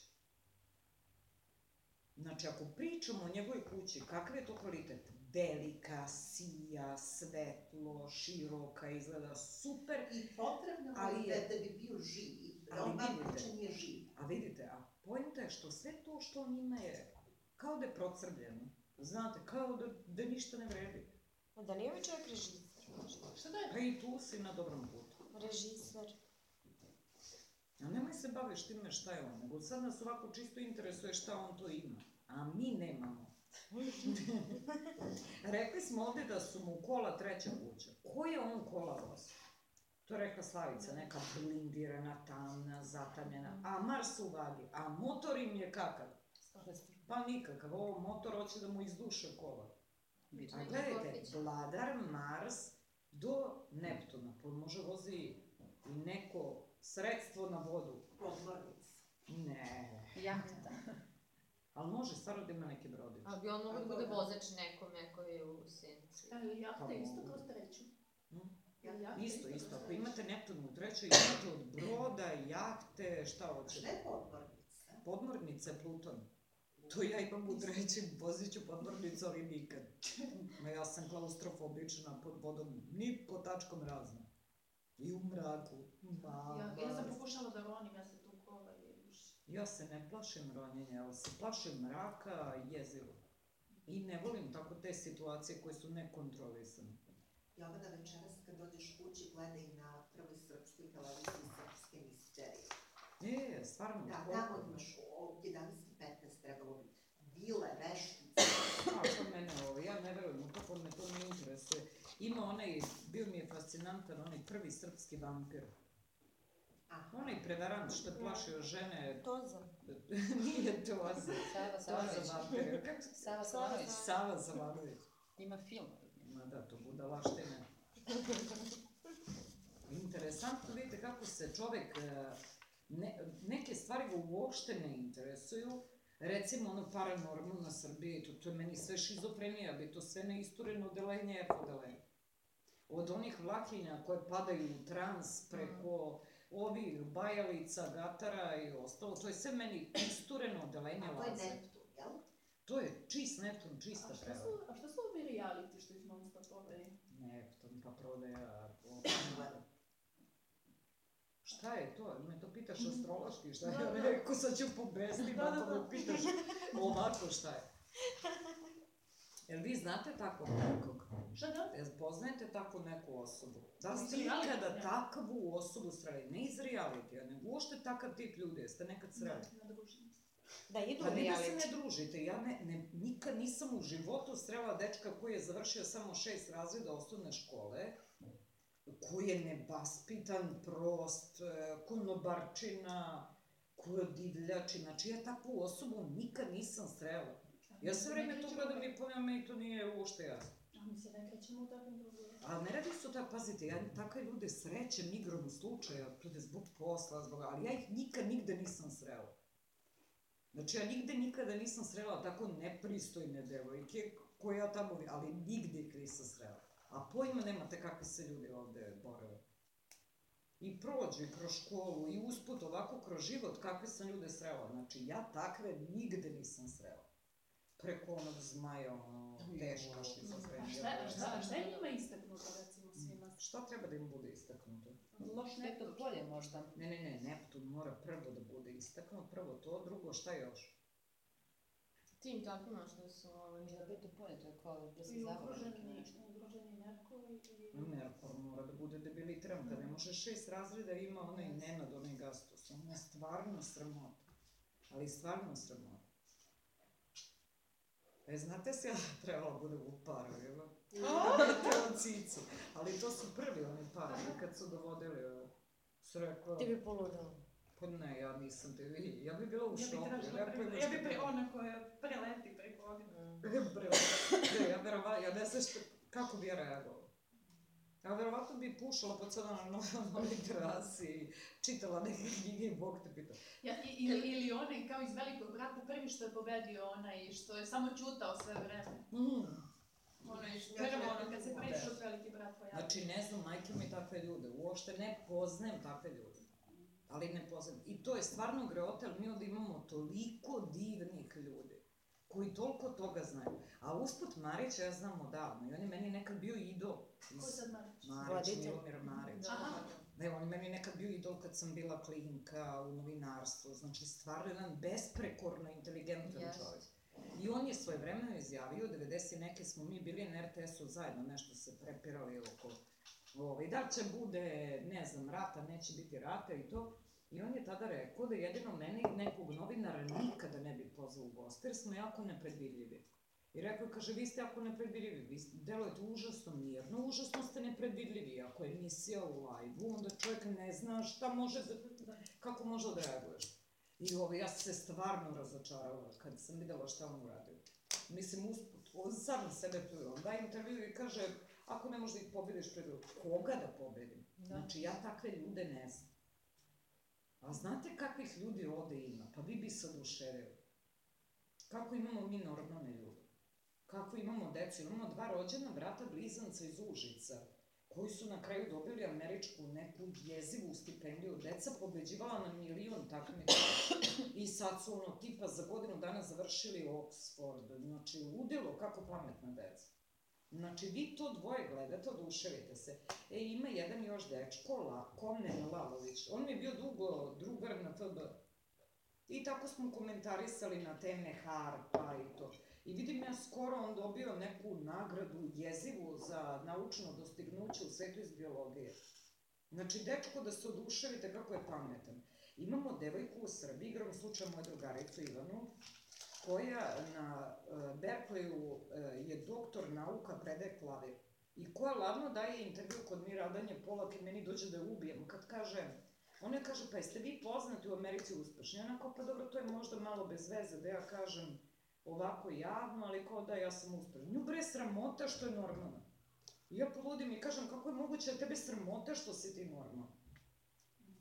Speaker 1: Znači, ako pričamo o njegovoj kući, kakav je to kvalitet? Velika, sija, svetlo, široka, izgleda super.
Speaker 3: I potrebno
Speaker 1: Ali
Speaker 3: je
Speaker 1: je-
Speaker 3: da bi bio živ.
Speaker 1: Ali
Speaker 3: Ova
Speaker 1: vidite.
Speaker 3: kuća nije živa.
Speaker 1: A vidite, a pojenta je što sve to što on ima je kao da je procrvljeno. Znate, kao da, da ništa ne vredi.
Speaker 4: A da nije ovaj čovjek režiser?
Speaker 2: Šta da je?
Speaker 1: Pa i tu si na dobrom putu.
Speaker 4: Režiser.
Speaker 1: A nemoj se baviš time šta je on, nego sad nas ovako čisto interesuje šta on to ima. A mi nemamo. Rekli smo ovde da su mu kola treća kuća. Ko je on kola vozi? To je rekla Slavica, neka blindirana, tamna, zatamljena. A Mars u vagi. A motor im je kakav? Pa nikakav. Ovo motor hoće da mu izduše kola. A gledajte, vladar Mars do Neptuna. Pa može vozi i neko sredstvo na vodu.
Speaker 3: Podmornica.
Speaker 1: Ne.
Speaker 5: Jahta.
Speaker 1: Ali može stvarno da ima neke brodice.
Speaker 6: Ali bi on mogao da
Speaker 3: A
Speaker 6: bude
Speaker 3: to-
Speaker 6: vozač nekome koji je u senci.
Speaker 2: Ali jahta
Speaker 1: Pa
Speaker 2: isto
Speaker 1: mogu.
Speaker 2: kroz treću.
Speaker 1: Hm?
Speaker 2: Jahta
Speaker 1: Isto,
Speaker 2: kroz
Speaker 1: isto. Ako
Speaker 2: treću.
Speaker 1: imate Neptun u trećoj, imate od broda, jahte, šta
Speaker 3: Šta
Speaker 1: hoćete.
Speaker 3: je podmornica?
Speaker 1: Podmornica je Pluton. To ja imam u trećem, vozit ću podmornicu, ali nikad. Ma ja sam klaustrofobična pod vodom, ni po tačkom razno. I u mraku. Ma,
Speaker 2: Ja, ja sam
Speaker 1: vas.
Speaker 2: pokušala da ronim, ja se tu kola i uši.
Speaker 1: Ja se ne plašim ronjenja, ali se plašim mraka jezivo. I ne volim tako te situacije koje su nekontrolisane.
Speaker 3: Jovana, večeras kad dođeš kući, gledaj na prvoj srpskoj televiziji Srpske misterije.
Speaker 1: E, stvarno,
Speaker 3: Da,
Speaker 1: koliko?
Speaker 3: tamo imaš o jedanaest i petnaest trebalo biti. Vile, veštice.
Speaker 1: A, to mene ovo, ja ne verujem u to, pa me to ne interesuje. Ima onaj, bio mi je fascinantan, onaj prvi srpski vampir.
Speaker 3: Aha.
Speaker 1: Onaj prevarant što je plašio žene,
Speaker 4: Toza.
Speaker 1: nije to Oza.
Speaker 5: Sava
Speaker 1: To za
Speaker 5: Savanović.
Speaker 1: vampire. Kako se
Speaker 5: Sava Savanović.
Speaker 1: Sava Savanović.
Speaker 5: Ima film.
Speaker 1: Ma da, to budalaštine. Interesantno vidite kako se čovek e, ne, neke stvari ga uopšte ne interesuju. Recimo, ono paranormalna Srbija, to, to je meni sve šizofrenija, bi to sve neistureno odelenje, F odelenje. Od onih vlakinja koje padaju u trans preko ovih bajalica, gatara i ostalo, to je sve meni istureno odelenje
Speaker 3: A to je
Speaker 1: laze.
Speaker 3: Neptun, jel?
Speaker 1: To je čist Neptun, čista
Speaker 2: A šta
Speaker 1: preva.
Speaker 2: su, a šta su ovi reality što ih non stop ovaj?
Speaker 1: Neptun, pa prodaja... Šta je to? Me to pitaš astrološki, šta je? Ja rekao, sad ću po bestima, ako me pitaš ovako šta je. Jel vi znate tako nekog?
Speaker 2: Šta da?
Speaker 1: Jel poznajete tako neku osobu? Da li
Speaker 2: Iz
Speaker 1: ste
Speaker 2: realitija?
Speaker 1: ikada takvu osobu sreli? Ne iz realitija, nego uopšte takav tip ljudi, jeste nekad sreli?
Speaker 2: Ne, ne družim se.
Speaker 4: Da, idu
Speaker 1: Pa
Speaker 4: u
Speaker 1: ne da se
Speaker 4: reality.
Speaker 1: ne družite, ja ne, ne, nikad nisam u životu srela dečka koji je završio samo šest razreda osnovne škole, koji je nevaspitan, prost, e, konobarčina, koja divljači, znači ja takvu osobu nikad nisam srela. Ja sve vreme to gledam i povijem, meni to nije uopšte jasno.
Speaker 2: A mi se ne krećemo u takvim drugovima.
Speaker 1: Ali ne radi se o tako, pazite, ja takve ljude srećem igrom slučaja, ljude zbog posla, zbog, ali ja ih nikad nigde nisam srela. Znači, ja nigde nikada nisam srela tako nepristojne devojke koje ja tamo, ali nigde ih nisam srela. A pojma nemate kakvi se ljudi ovde borave. I prođu i kroz školu i usput ovako kroz život kakve sam ljude srela. Znači, ja takve nigde nisam srela. Preko onog zmaja, ono, teška
Speaker 2: A
Speaker 1: šizofrenija.
Speaker 2: šta, a šta, a šta je njima istaknuto, recimo, svima?
Speaker 1: Šta treba da im bude istaknuto?
Speaker 2: Loš
Speaker 5: Neto
Speaker 2: nekto.
Speaker 5: polje možda.
Speaker 1: Ne, ne, ne, Neptun mora prvo da bude istaknut, prvo to, drugo šta još?
Speaker 6: Tim takvima što su... ovaj,
Speaker 5: Možda peto polje, to je kao da se
Speaker 2: I
Speaker 5: zabavlja.
Speaker 2: ugroženi, što je ugroženi Merkur i...
Speaker 1: Merkur mora da bude debilitiran, pa ne može šest razreda ima onaj Nenad, onaj Gastos, ono je stvarno sramota, ali stvarno sramota. E, znate se ja trebala budem u parovima? Te cicu, ali to su prvi oni parovi kad su dovodili, ovo. Su rekla,
Speaker 4: Ti bi poludila.
Speaker 1: pa ne, ja nisam te vidi, ja bi bila u
Speaker 5: Ja bi
Speaker 1: šoku.
Speaker 5: tražila,
Speaker 1: ja
Speaker 5: pre,
Speaker 1: pojma
Speaker 5: ja
Speaker 1: šta
Speaker 5: bi pre,
Speaker 1: bi-
Speaker 5: ona koja preleti preko ovih.
Speaker 1: Bre, ne, ja verova, ja ne znam što, kako bi ja reagovala. Ja verovatno bi pušala po celo na novoj terasi i čitala neke knjige i Bog te pita.
Speaker 2: Ja, i, ili, ili onaj kao iz Velikog brata, prvi što je pobedio onaj, što je samo ćutao sve vreme.
Speaker 1: Mm.
Speaker 2: Onaj,
Speaker 5: Ja
Speaker 2: prvo
Speaker 5: to
Speaker 2: ono, kad se
Speaker 1: ne
Speaker 2: prvi
Speaker 1: znam.
Speaker 2: što Veliki brat pojavio.
Speaker 1: Znači, ne znam, majke mi takve ljude, uopšte ne poznajem takve ljude. Ali ne poznajem. I to je stvarno greota, ali mi ovdje imamo toliko divnih ljudi koji toliko toga znaju. A usput Marića ja znam odavno i on je meni nekad bio idol.
Speaker 2: Ko je sad Marić?
Speaker 1: Marić,
Speaker 4: Voditelj.
Speaker 1: Milomir Marić.
Speaker 2: Aha.
Speaker 1: Ne, on je meni nekad bio idol kad sam bila klinka u novinarstvu, znači stvarno jedan besprekorno inteligentan
Speaker 6: Jest.
Speaker 1: čovjek. I on je svojevremeno izjavio, devedeset neke smo mi bili na er te esu zajedno, nešto se prepirali oko ovaj, da li će bude, ne znam, rata, neće biti rata i to. I on je tada rekao da jedino mene i nekog novinara nikada ne bi pozvao u goste, jer smo jako nepredvidljivi. I rekao je, kaže, vi ste jako nepredvidljivi, vi ste- delujete užasno mirno, užasno ste nepredvidljivi. Ako je emisija u live-u, onda čovjek ne zna šta može, da, kako može da reaguješ. I ovo, ja sam se stvarno razočarala kad sam videla šta on uradio. Mislim, usput, on sam sebe pljuje, on daje intervju i kaže, ako ne možeš da ih pobediš pred koga da pobedim? Znači, ja takve ljude ne znam. A znate kakvih ljudi ovde ima? Pa vi bi se oduševili. Kako imamo mi normalne ljude? Kako imamo decu? Imamo dva rođena brata blizanca iz Užica, koji su na kraju dobili američku neku jezivu stipendiju. Deca pobeđivala na milion takmica i sad su ono tipa za godinu dana završili Oxford. Znači, ludilo kako pametna deca. Znači, vi to dvoje gledate, oduševite se. E, ima jedan još dečko, La, Komnen Lalović. On mi je bio dugo drugar na F B. I tako smo komentarisali na teme harpa i to. I vidim ja skoro on dobio neku nagradu jezivu za naučno dostignuće u svetu iz biologije. Znači, dečko da se oduševite kako je pametan. Imamo devojku u Srbiji, igram slučaj moju drugaricu Ivanu, koja na uh, Berkeleyu uh, je doktor nauka, predaje klavir. I koja ladno daje intervju kod mi Radanje Polak i meni dođe da je ubijem. Kad kaže, ona kaže, pa jeste vi poznati u Americi uspešni? Ona kao, pa dobro, to je možda malo bez veze, da ja kažem ovako javno, ali kao da ja sam uspešna. Nju bre sramota što je normalna. I ja poludim i kažem, kako je moguće da tebe sramota što si ti normalna?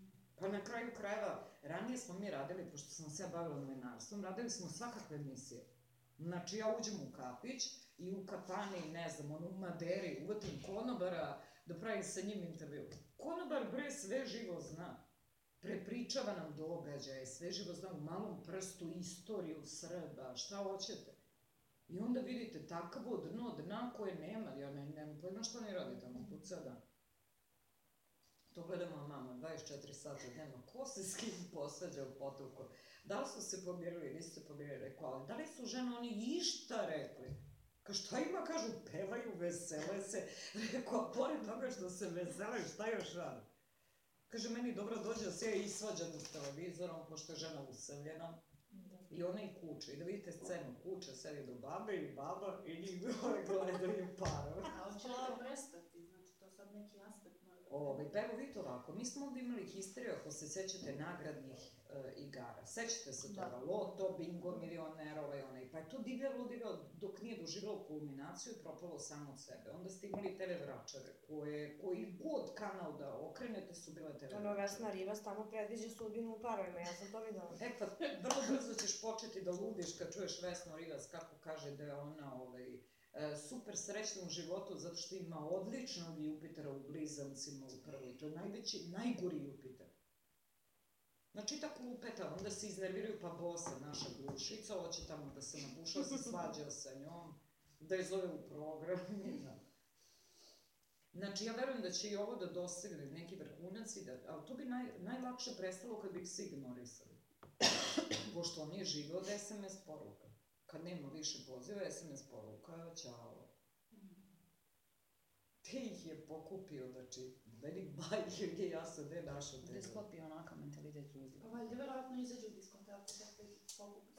Speaker 1: Pa na kraju krajeva, ranije smo mi radili, pošto sam se bavila novinarstvom, radili smo svakakve emisije. Znači, ja uđem u kafić i u kafani, ne znam, ono, u Maderi, uvatim konobara da pravim sa njim intervju. Konobar, bre, sve živo zna. Prepričava nam događaje, sve živo zna, u malom prstu istoriju Srba, šta hoćete. I onda vidite takvo dno, dna koje nema, ja ne, nemam pojma šta ne radi tamo, tu ceo dan. To gleda moja mama, dvadeset četiri sata dnevno, ko se s kim posvađa u potoku? Da li su se pomirili, nisu se pomirili, rekao, ali da li su žene oni išta rekli? Ka šta ima, kažu, pevaju, vesele se, rekao, a pored toga što se vesele, šta još radi? Kaže, meni dobro dođe da se ja isvađam s televizorom, pošto je žena usamljena. I ona i kuće, i da vidite scenu, kuće sedi do babe i baba i njih gledaju parove.
Speaker 2: A hoće li to prestati? Znači, to sad neki aspekt mora da...
Speaker 1: Ove, pa evo vidite ovako, mi smo ovdje imali histeriju, ako se sećate, nagradnih e, igara. Sećate se toga, loto, bingo, milioner, ovaj, onaj. Pa je to divljalo, divljalo, dok nije doživjelo kulminaciju i propalo samo od sebe. Onda ste imali televračare, koje, koji god kanal da okrenete su bile televračare.
Speaker 4: Ono, Vesna Rivas tamo predviđa sudbinu u parovima, ja sam to videla.
Speaker 1: E pa, vrlo brzo ćeš početi da ludiš kad čuješ Vesnu Rivas kako kaže da je ona ovaj, super srećna u životu zato što ima odličnog Jupitera u blizancima u prvoj. To je najveći, najgori Jupiter. Znači tako lupeta, onda se iznerviraju pa Bosa, naša glušica, hoće tamo da se napušao, se svađa sa njom, da je zove u program. Znači ja verujem da će i ovo da dosegne neki vrhunac, da, ali to bi naj, najlakše prestalo kad bi se ignorisali. Pošto on je živeo od es em es poruka. Kad nema više poziva, es em es poruka, ćao. Te ih je pokupio, znači, meni bajke gdje ja sam ne našao te.
Speaker 7: Gde sklopio onakav mentalitet ljudi.
Speaker 2: Pa valjda verovatno izađu u diskoteku da ih pokupi.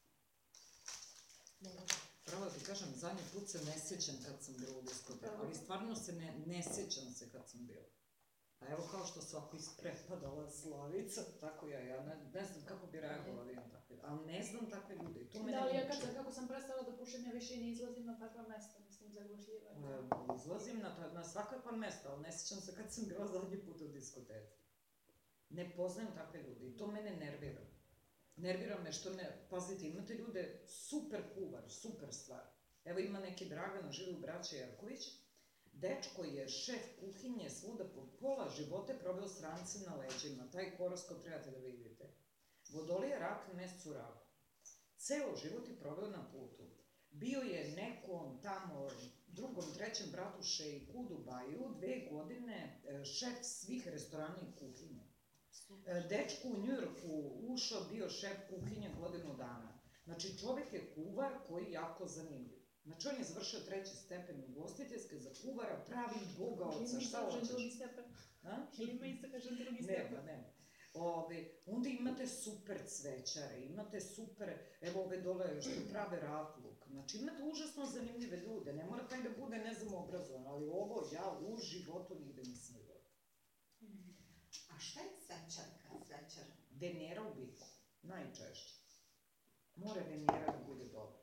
Speaker 1: Pravo ti kažem, zadnji put se ne sjećam kad sam bila u diskoteku, ali stvarno se ne, ne sjećam se kad sam bila. A evo kao što svako isprepadala Slavica, tako ja, ja ne, ne znam kako bi reagovala da imam takve, ali ne znam takve ljude i to mene
Speaker 2: Da, ali ja
Speaker 1: muči.
Speaker 2: kad, kako sam prestala da pušem, ja više ne izlazim na takva mesta, mislim, zaglušljivanje.
Speaker 1: E, Izlazim na, ta- na svakakva mesta, ali ne sjećam se kad sam bila zadnji put u diskoteci. Ne poznajem takve ljude i to mene nervira. Nervira me što ne, pazite, imate ljude super kuvar, super stvar. Evo ima neki Dragan, živi u braće Jerković, dečko je šef kuhinje svuda po pola živote proveo strance na leđima, taj horoskop trebate da vidite. Vodolije rak, mesec u raku. Ceo život je proveo na putu. Bio je nekom tamo drugom, trećem bratu šejku u Dubaju, dve godine e, šef svih restorana i kuhinje. E, Dečko u Njujorku ušao, bio šef kuhinje godinu dana. Znači čovjek je kuvar koji je jako zanimljiv. Znači on je završio treći stepen ugostiteljske za kuvara, pravi boga oca, šta hoćeš?
Speaker 2: drugi stepen.
Speaker 1: A?
Speaker 2: Ili ima isto kažem drugi
Speaker 1: Nema,
Speaker 2: stepen.
Speaker 1: nema. Ove, onda imate super cvećare, imate super, evo ove dole što prave ratluk, znači imate užasno zanimljive ljude, ne mora taj da bude, ne znam, obrazovan, ali ovo ja u životu nigde nisam videla.
Speaker 3: A šta je cvećarka, cvećar?
Speaker 1: Venera u biku, najčešće. Mora Venera da bude dobra.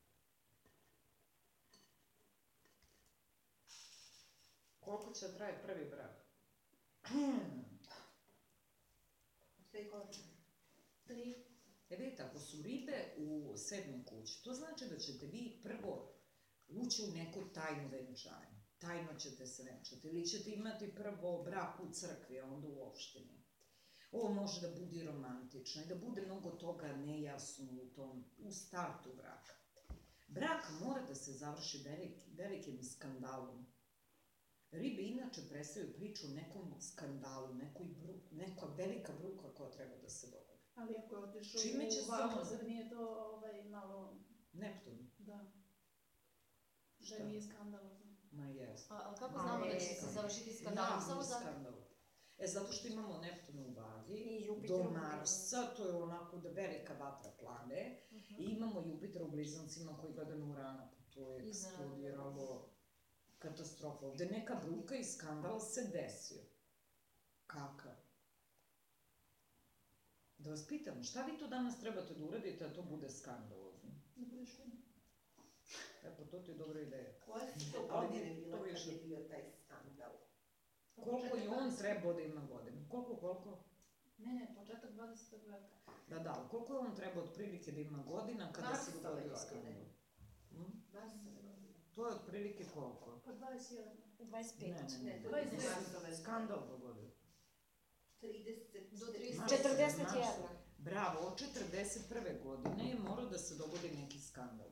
Speaker 1: Koliko će da traje prvi brak?
Speaker 3: Dve godine.
Speaker 2: Tri.
Speaker 1: E vidite, ako su ribe u sedmoj kući, to znači da ćete vi prvo ući u neko tajno venčanje. Tajno ćete se venčati. Ili ćete imati prvo brak u crkvi, a onda u opštini. Ovo može da bude i romantično i da bude mnogo toga nejasno u tom, u startu braka. Brak mora da se završi velik, velikim skandalom. Ribe inače predstavljaju priču o nekom skandalu, nekoj bru, neka velika bruka koja treba da se dogodi.
Speaker 2: Ali ako je otišao
Speaker 1: Čime će
Speaker 2: u
Speaker 1: se
Speaker 2: valu,
Speaker 1: ono-
Speaker 2: zar nije to ovaj, malo,
Speaker 1: Neptun,
Speaker 2: da,
Speaker 1: Šta?
Speaker 2: da nije skandalozno.
Speaker 1: ma jes.
Speaker 6: A, ali kako
Speaker 4: Ma
Speaker 6: znamo da
Speaker 4: ne,
Speaker 6: će se završiti skandalom?
Speaker 1: Javni
Speaker 6: Samo za...
Speaker 1: skandal. E, zato što imamo Neptun u vagi,
Speaker 4: I Jupiter
Speaker 1: do
Speaker 4: u
Speaker 1: Marsa, to je onako da velika vatra plane, i imamo Jupiter u blizancima koji gleda na Urana, pa to je
Speaker 6: Iznenadno.
Speaker 1: eksplodiralo katastrofa. Ovde neka bruka i skandal se desio. Kakav? Da vas pitam, šta vi to danas trebate da uradite da to bude skandalozno?
Speaker 2: Ne budeš film.
Speaker 1: E, pa to ti je dobra ideja.
Speaker 3: Koje su to
Speaker 1: Ali
Speaker 3: godine
Speaker 1: to
Speaker 3: bile kad
Speaker 1: više-
Speaker 3: je bio taj skandal?
Speaker 1: Koliko je on trebao da ima godina? Koliko, koliko?
Speaker 2: Ne, ne, početak dvadesetog veka.
Speaker 1: Da, da, ali koliko je on treba otprilike da ima godina kada se
Speaker 3: Marsove
Speaker 1: dogodio
Speaker 3: godine.
Speaker 1: skandal? Hm?
Speaker 3: Marsove godine.
Speaker 1: To je otprilike koliko?
Speaker 2: Pa dvadeset jedan.
Speaker 4: dvadeset
Speaker 1: Ne,
Speaker 4: pet.
Speaker 1: ne,
Speaker 3: Ne,
Speaker 1: ne.
Speaker 3: to
Speaker 2: dvadeset
Speaker 3: je
Speaker 2: devet.
Speaker 3: Marsove.
Speaker 1: Skandal dogodio.
Speaker 3: trideset.
Speaker 6: Do trideset.
Speaker 1: Marsove,
Speaker 4: četrdeset
Speaker 1: Marsove.
Speaker 4: jedna.
Speaker 1: Bravo, od četrdeset prve godine je morao da se dogodi neki skandal.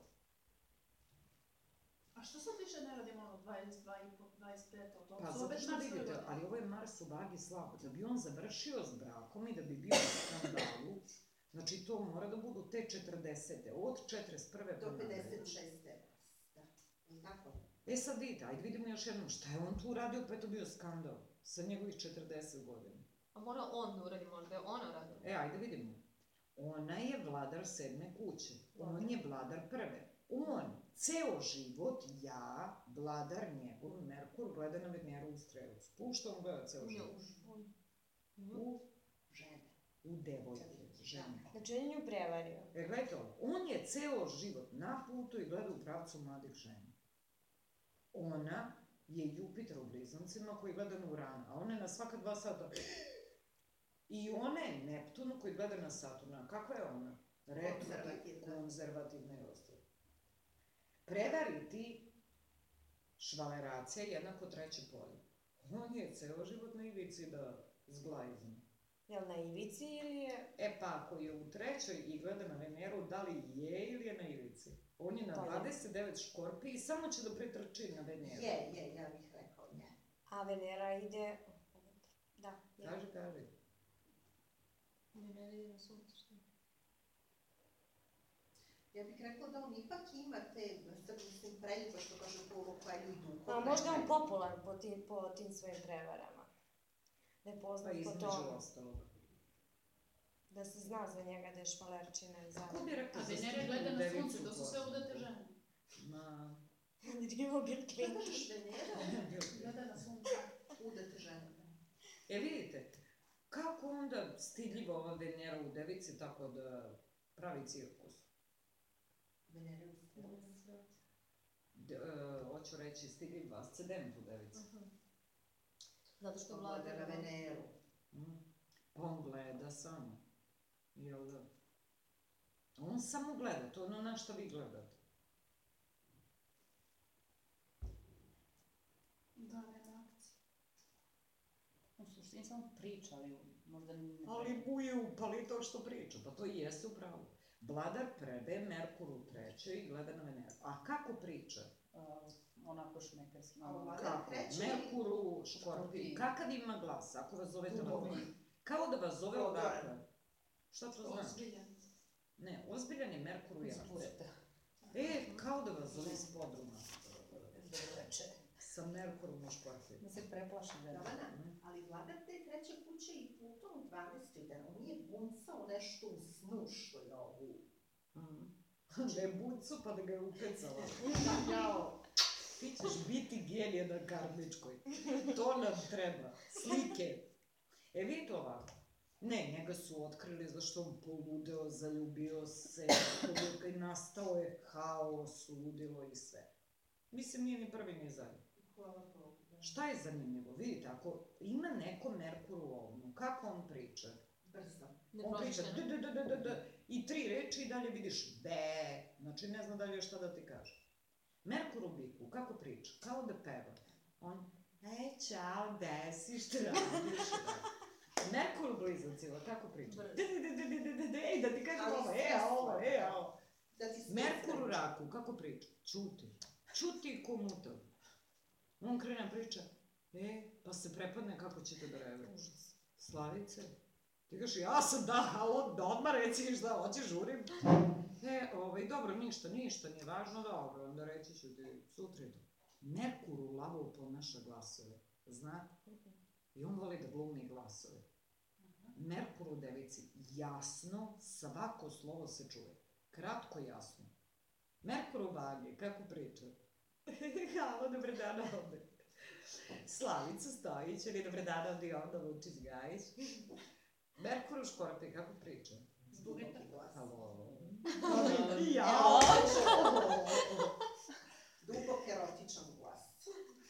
Speaker 2: A što sad više ne radimo ono dvadeset dva i po, dvadeset pet, o tom
Speaker 1: Pa
Speaker 2: su
Speaker 1: zato
Speaker 2: opet
Speaker 1: što
Speaker 2: Marsove
Speaker 1: vidite,
Speaker 2: godine.
Speaker 1: ali ovo je Mars u vagi slabo. Da bi on završio s brakom i da bi bio u skandalu, znači to mora da budu te četrdesete, od četrdeset prve pa
Speaker 3: Do
Speaker 1: nadalje.
Speaker 3: pedeset šeste. Da. Je tako?
Speaker 1: E sad vidite, ajde vidimo još jednom, šta je on tu uradio pa je to bio skandal sa njegovih četrdeset godina.
Speaker 6: A mora on da uradi, možda je ona uradila.
Speaker 1: E, ajde vidimo. Ona je vladar sedme kuće, on je vladar prve. On, ceo život, ja, vladar njegov, Merkur, gleda na Veneru u Strelcu. U što on gleda ceo život? U,
Speaker 3: Žene.
Speaker 1: u devojke, žene.
Speaker 4: Znači, on je nju prevario.
Speaker 1: E, gledajte ovo, on je ceo život na putu i gleda u pravcu mladih žena. Ona je Jupiter u blizancima koji gleda na Urana, a ona je na svaka dva sata. I ona je Neptun koji gleda na Saturna. Kakva je ona?
Speaker 3: Konzervativna.
Speaker 1: Konzervativna i ostalo. Prevariti švaleracija jednako treće polje. On je ceo život na ivici da zglajzne.
Speaker 4: Je li na ivici ili je...
Speaker 1: E pa, ako je u trećoj i gleda na Veneru, da li je ili je na ivici? On je na
Speaker 4: Pa je.
Speaker 1: dvadeset devet škorpi i samo će da pretrči na Veneru.
Speaker 3: Je, je, ja bih rekao, je.
Speaker 4: A Venera ide... Da, je.
Speaker 1: Kaži, kaži.
Speaker 6: Ne, ne ide na sunce, što?
Speaker 3: Ja bih rekla da on ipak ima te, sad mislim, preljuba što kaže Polo Coelho i duhovne.
Speaker 4: A možda je on popularan po tim, po tim svojim prevarama. Da je
Speaker 1: Pa
Speaker 4: poznat po
Speaker 1: između
Speaker 4: tome.
Speaker 1: ostalog.
Speaker 4: Da se zna za njega da je švalerčina i za...
Speaker 1: Ko bi rekao
Speaker 2: A
Speaker 1: za
Speaker 2: Venera
Speaker 1: Stipu
Speaker 2: gleda na
Speaker 1: devicu
Speaker 2: sunce, to su sve
Speaker 1: Kosovo?
Speaker 2: udate žene.
Speaker 1: Ma...
Speaker 4: Rivo Bill Clinton.
Speaker 3: Kažeš Venera,
Speaker 2: Gleda na sunce.
Speaker 3: udate žene.
Speaker 1: E vidite, kako onda stidljiva ova Venera u devici tako da pravi cirkus?
Speaker 3: Venera u Strelcu.
Speaker 1: D, e, hoću reći stidljiva ascendent u devici.
Speaker 6: Zato što
Speaker 3: To
Speaker 6: vlada
Speaker 3: gleda na Veneru.
Speaker 1: Mm. Pa on gleda samo. Jel da? On samo gleda, to je ono na što vi gledate.
Speaker 2: Da, nema akcije.
Speaker 7: U suštini samo priča, ali možda ne...
Speaker 1: Ali mu je upali to što priča, pa to i jeste u pravu. Vladar prve, Merkur u trećoj i gleda na Veneru. A kako priča?
Speaker 7: Uh, onako šmekerski.
Speaker 3: A ovako?
Speaker 1: Kako?
Speaker 3: treći-
Speaker 1: Merkur u škorpiji.
Speaker 7: Škorpiji.
Speaker 1: Kakav ima glas, ako vas zove
Speaker 7: Duboki.
Speaker 1: telefon? Kao da vas zove
Speaker 3: Odoran.
Speaker 1: odakle. Šta to znači?
Speaker 2: Ozbiljan.
Speaker 1: Ne, ozbiljan je Merkur u
Speaker 7: Iz
Speaker 1: jarcu.
Speaker 7: Bureta.
Speaker 1: E, kao da vas zove iz podruma.
Speaker 7: Dobro veče.
Speaker 1: Sa Merkurom u škorpiji.
Speaker 7: Da se preplaši da.
Speaker 3: Jovana, ali vladar te treće kuće i Pluton u dvanaestoj, da on nije buncao nešto u snu što je ovu.
Speaker 1: Mhm. Da je bucu pa da ga je upecala. Jao, ti ćeš biti genije na Karličkoj. To nam treba. Slike. E vidite ovako. Ne, njega su otkrili zašto on poludeo, zaljubio se, poludeo, i nastao je haos, ludilo i sve. Mislim, nije ni prvi ni zadnji.
Speaker 3: Hvala Bogu. da.
Speaker 1: Šta je zanimljivo? Vidite, ako ima neko Merkur u ovnu, kako on priča?
Speaker 3: Brzo.
Speaker 1: On priča
Speaker 6: Nepromišljeno.
Speaker 1: d, d, d, d, d, d, i tri reči i dalje vidiš be, znači ne zna dalje šta da ti kaže. Merkur u biku, kako priča? Kao da peva. On, ej, čao, gde si, šta radiš? Merkur u blizancima, kako priča?
Speaker 6: Brzo.
Speaker 1: D, d, d, d, d, d, d, ej, da ti kažem
Speaker 3: Ali
Speaker 1: ovo,
Speaker 3: sve
Speaker 1: e, a ovo,
Speaker 3: svoje.
Speaker 1: e, a ovo.
Speaker 3: Da ti sve
Speaker 1: Merkur u
Speaker 3: sve-
Speaker 1: raku, kako priča? Čuti. Čuti ko mutav. On krene priča, e, pa se prepadne kako ćete da reagujete.
Speaker 4: Užas.
Speaker 1: Slavice, ti kažeš, ja sam da, halo, da odmah reci šta hoćeš, žurim. E, ovaj, dobro, ništa, ništa, nije važno, dobro, onda reći ću ti sutra. Merkur u lavu ponaša glasove, znate? I on voli da glumi glasove. Merkur u devici, jasno, svako slovo se čuje. Kratko, jasno. Merkur u vagi, kako priča? Halo, dobar dan ovde. Slavica Stojić, ili dobar dan ovde i onda Lučić Gajić. Merkur u škorpiji, kako priča?
Speaker 3: Duboki glas.
Speaker 1: Halo.
Speaker 3: Jao. Dubok erotičan glas.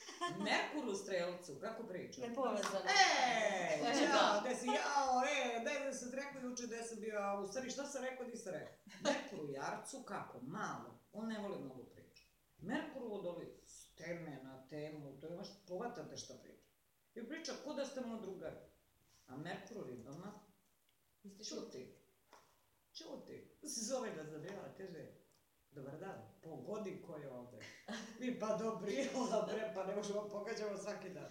Speaker 1: Merkur u strelcu, kako priča?
Speaker 4: Nepovezano.
Speaker 1: E,
Speaker 6: E,
Speaker 1: čao,
Speaker 6: da.
Speaker 1: gde si, jao, e, gde juče gde sam bio, a u stvari šta sam rekao, di sam rekao. Merkur u Jarcu, kako? Malo. On ne voli mnogo priča. Merkur u Vodoli, s teme na temu, to je baš povatate šta priča. I priča ko da ste mu drugari. A Merkur u Ribama, čuti. Čuti. Se zove da zabila, kaže, dobar dan, pogodi ko je ovde. Mi pa dobri, ona bre, pa ne možemo, pogađamo svaki dan.